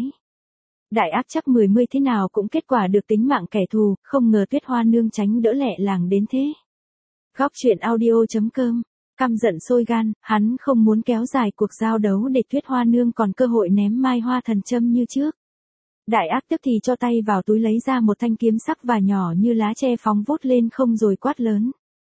Đại ác chắc 10 thế nào cũng kết quả được tính mạng kẻ thù, không ngờ Tuyết Hoa nương tránh đỡ lẹ làng đến thế. Góc truyện audio.com, căm giận sôi gan, hắn không muốn kéo dài cuộc giao đấu để Tuyết Hoa nương còn cơ hội ném mai hoa thần châm như trước. Đại ác tức thì cho tay vào túi lấy ra một thanh kiếm sắc và nhỏ như lá tre phóng vút lên không rồi quát lớn.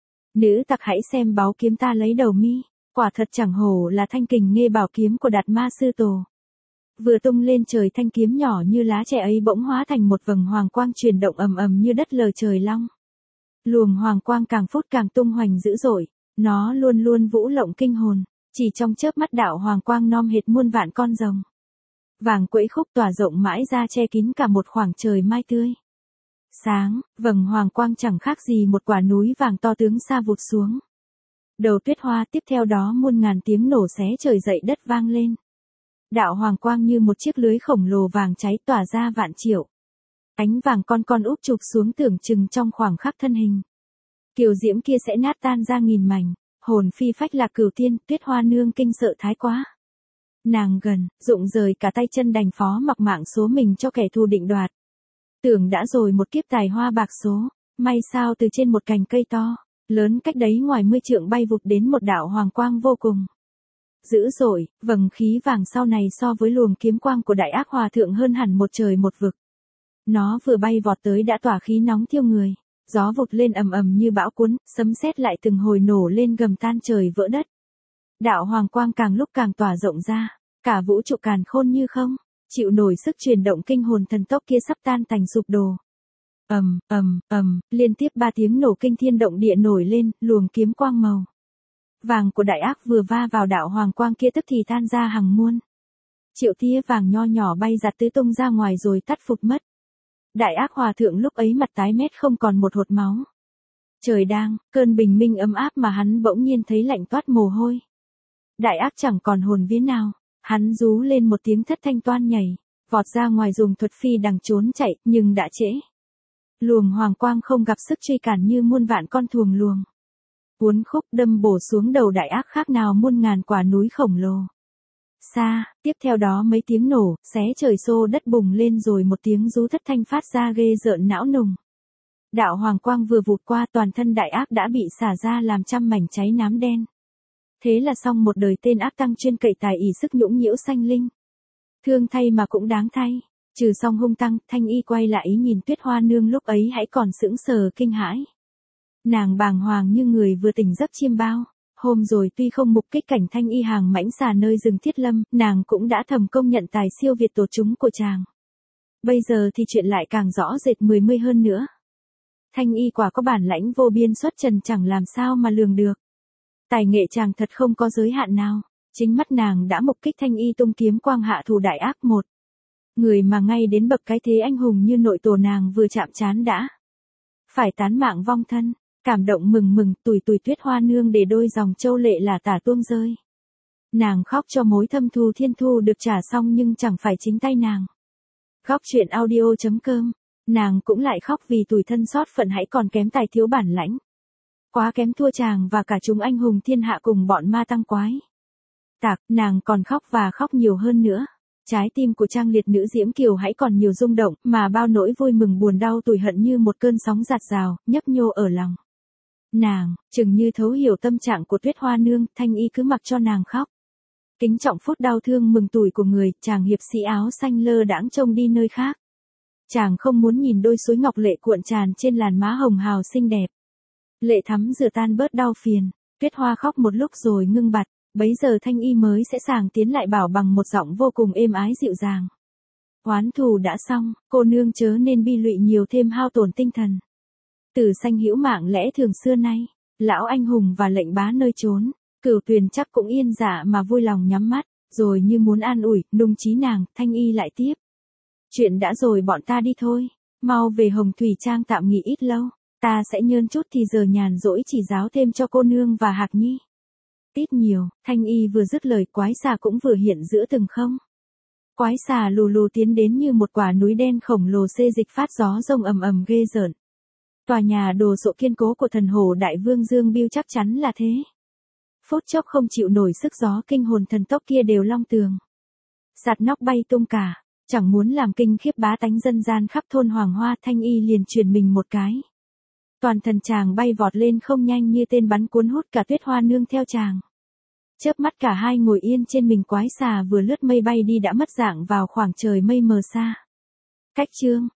Nữ tặc hãy xem báu kiếm ta lấy đầu mi, quả thật chẳng hổ là thanh kình nghê bảo kiếm của Đạt Ma sư tổ. Vừa tung lên trời, thanh kiếm nhỏ như lá tre ấy bỗng hóa thành một vầng hoàng quang chuyển động ầm ầm như đất lờ trời long. Luồng hoàng quang càng phút càng tung hoành dữ dội, nó luôn luôn vũ lộng kinh hồn, chỉ trong chớp mắt đạo hoàng quang nom hệt muôn vạn con rồng. Vàng quẫy khúc tỏa rộng mãi ra che kín cả một khoảng trời mai tươi. Sáng, vầng hoàng quang chẳng khác gì một quả núi vàng to tướng xa vụt xuống đầu Tuyết Hoa, tiếp theo đó muôn ngàn tiếng nổ xé trời dậy đất vang lên. Đạo hoàng quang như một chiếc lưới khổng lồ vàng cháy tỏa ra vạn triệu ánh vàng con úp chụp xuống, tưởng chừng trong khoảng khắc thân hình kiều diễm kia sẽ nát tan ra nghìn mảnh, hồn phi phách lạc cửu tiên. Tuyết Hoa nương kinh sợ thái quá, nàng gần rụng rời cả tay chân, đành phó mặc mạng số mình cho kẻ thù định đoạt. Tưởng đã rồi một kiếp tài hoa bạc số, may sao từ trên một cành cây to lớn cách đấy ngoài 10 trượng bay vụt đến một đạo hoàng quang vô cùng dữ dội, vầng khí vàng sau này so với luồng kiếm quang của đại ác hòa thượng hơn hẳn một trời một vực. Nó vừa bay vọt tới đã tỏa khí nóng thiêu người, gió vụt lên ầm ầm như bão cuốn, sấm sét lại từng hồi nổ lên gầm tan trời vỡ đất. Đạo hoàng quang càng lúc càng tỏa rộng ra, cả vũ trụ càn khôn như không chịu nổi sức chuyển động kinh hồn thần tốc kia, sắp tan thành sụp đổ. Liên tiếp 3 tiếng nổ kinh thiên động địa nổi lên, luồng kiếm quang màu vàng của đại ác vừa va vào đạo hoàng quang kia tức thì tan ra hàng muôn triệu tia vàng nho nhỏ bay giạt tứ tung ra ngoài rồi tắt phục mất. Đại ác hòa thượng lúc ấy mặt tái mét không còn một hột máu, Trời đang, cơn bình minh ấm áp mà hắn bỗng nhiên thấy lạnh toát mồ hôi. Đại ác chẳng còn hồn vía nào, hắn rú lên một tiếng thất thanh toan nhảy, vọt ra ngoài dùng thuật phi đằng trốn chạy, nhưng đã trễ. Luồng hoàng quang không gặp sức truy cản như muôn vạn con thuồng luồng. Uốn khúc đâm bổ xuống đầu đại ác khác nào muôn ngàn quả núi khổng lồ. Xa, tiếp theo đó mấy tiếng nổ, xé trời xô đất bùng lên rồi một tiếng rú thất thanh phát ra ghê rợn não nùng. Đạo hoàng quang vừa vụt qua toàn thân đại ác đã bị xả ra làm trăm mảnh cháy nám đen. Thế là xong một đời tên ác tăng chuyên cậy tài ỷ sức nhũng nhiễu sanh linh. Thương thay mà cũng đáng thay, trừ xong hung tăng, Thanh Y quay lại nhìn Tuyết Hoa Nương lúc ấy hãy còn sững sờ kinh hãi. Nàng bàng hoàng như người vừa tỉnh giấc chiêm bao. Hôm rồi tuy không mục kích cảnh Thanh Y hàng mãnh xà nơi rừng Thiết Lâm, nàng cũng đã thầm công nhận tài siêu việt tột chúng của chàng. Bây giờ thì chuyện lại càng rõ rệt mười mươi hơn nữa. Thanh Y quả có bản lãnh vô biên xuất trần chẳng làm sao mà lường được. Tài nghệ chàng thật không có giới hạn nào. Chính mắt nàng đã mục kích Thanh Y tung kiếm quang hạ thủ đại ác một. Người mà ngay đến bậc cái thế anh hùng như nội tổ nàng vừa chạm trán đã phải tán mạng vong thân. Cảm động mừng mừng tủi tủi Tuyết Hoa Nương để đôi dòng châu lệ là tả tuông rơi. Nàng khóc cho mối thâm thù thiên thu được trả xong nhưng chẳng phải chính tay nàng. Khóc chuyện audio.com. Nàng cũng lại khóc vì tủi thân xót phận hãy còn kém tài thiếu bản lãnh. Quá kém thua chàng và cả chúng anh hùng thiên hạ cùng bọn ma tăng quái. Tạc, nàng còn khóc và khóc nhiều hơn nữa. Trái tim của trang liệt nữ Diễm Kiều hãy còn nhiều rung động mà bao nỗi vui mừng buồn đau tủi hận như một cơn sóng giạt rào, nhấp nhô ở lòng. Nàng, chừng như thấu hiểu tâm trạng của Tuyết Hoa Nương, Thanh Y cứ mặc cho nàng khóc. Kính trọng phút đau thương mừng tuổi của người, chàng hiệp sĩ áo xanh lơ đãng trông đi nơi khác. Chàng không muốn nhìn đôi suối ngọc lệ cuộn tràn trên làn má hồng hào xinh đẹp. Lệ thắm rửa tan bớt đau phiền, Tuyết Hoa khóc một lúc rồi ngưng bặt, bấy giờ Thanh Y mới sẽ sàng tiến lại bảo bằng một giọng vô cùng êm ái dịu dàng. Oán thù đã xong, cô nương chớ nên bi lụy nhiều thêm hao tổn tinh thần. Tử sanh hữu mạng lẽ thường xưa nay, lão anh hùng và lệnh bá nơi trốn, Cửu Tuyền chắc cũng yên dạ mà vui lòng nhắm mắt, rồi như muốn an ủi, nung trí nàng, Thanh Y lại tiếp. Chuyện đã rồi bọn ta đi thôi, mau về Hồng Thủy Trang tạm nghỉ ít lâu, ta sẽ nhơn chút thì giờ nhàn rỗi chỉ giáo thêm cho cô nương và Hạc Nhi. Ít nhiều, Thanh Y vừa dứt lời quái xà cũng vừa hiện giữa từng không. Quái xà lù lù tiến đến như một quả núi đen khổng lồ xê dịch phát gió rông ầm ầm ghê rợn. Tòa nhà đồ sộ kiên cố của thần hồ đại vương Dương Biêu chắc chắn là thế. Phút chốc không chịu nổi sức gió kinh hồn thần tốc kia đều long tường. Sạt nóc bay tung cả, chẳng muốn làm kinh khiếp bá tánh dân gian khắp thôn Hoàng Hoa. Thanh Y liền truyền mình một cái. Toàn thân chàng bay vọt lên không nhanh như tên bắn cuốn hút cả Tuyết Hoa Nương theo chàng. Chớp mắt cả hai ngồi yên trên mình quái xà vừa lướt mây bay đi đã mất dạng vào khoảng trời mây mờ xa. Cách chương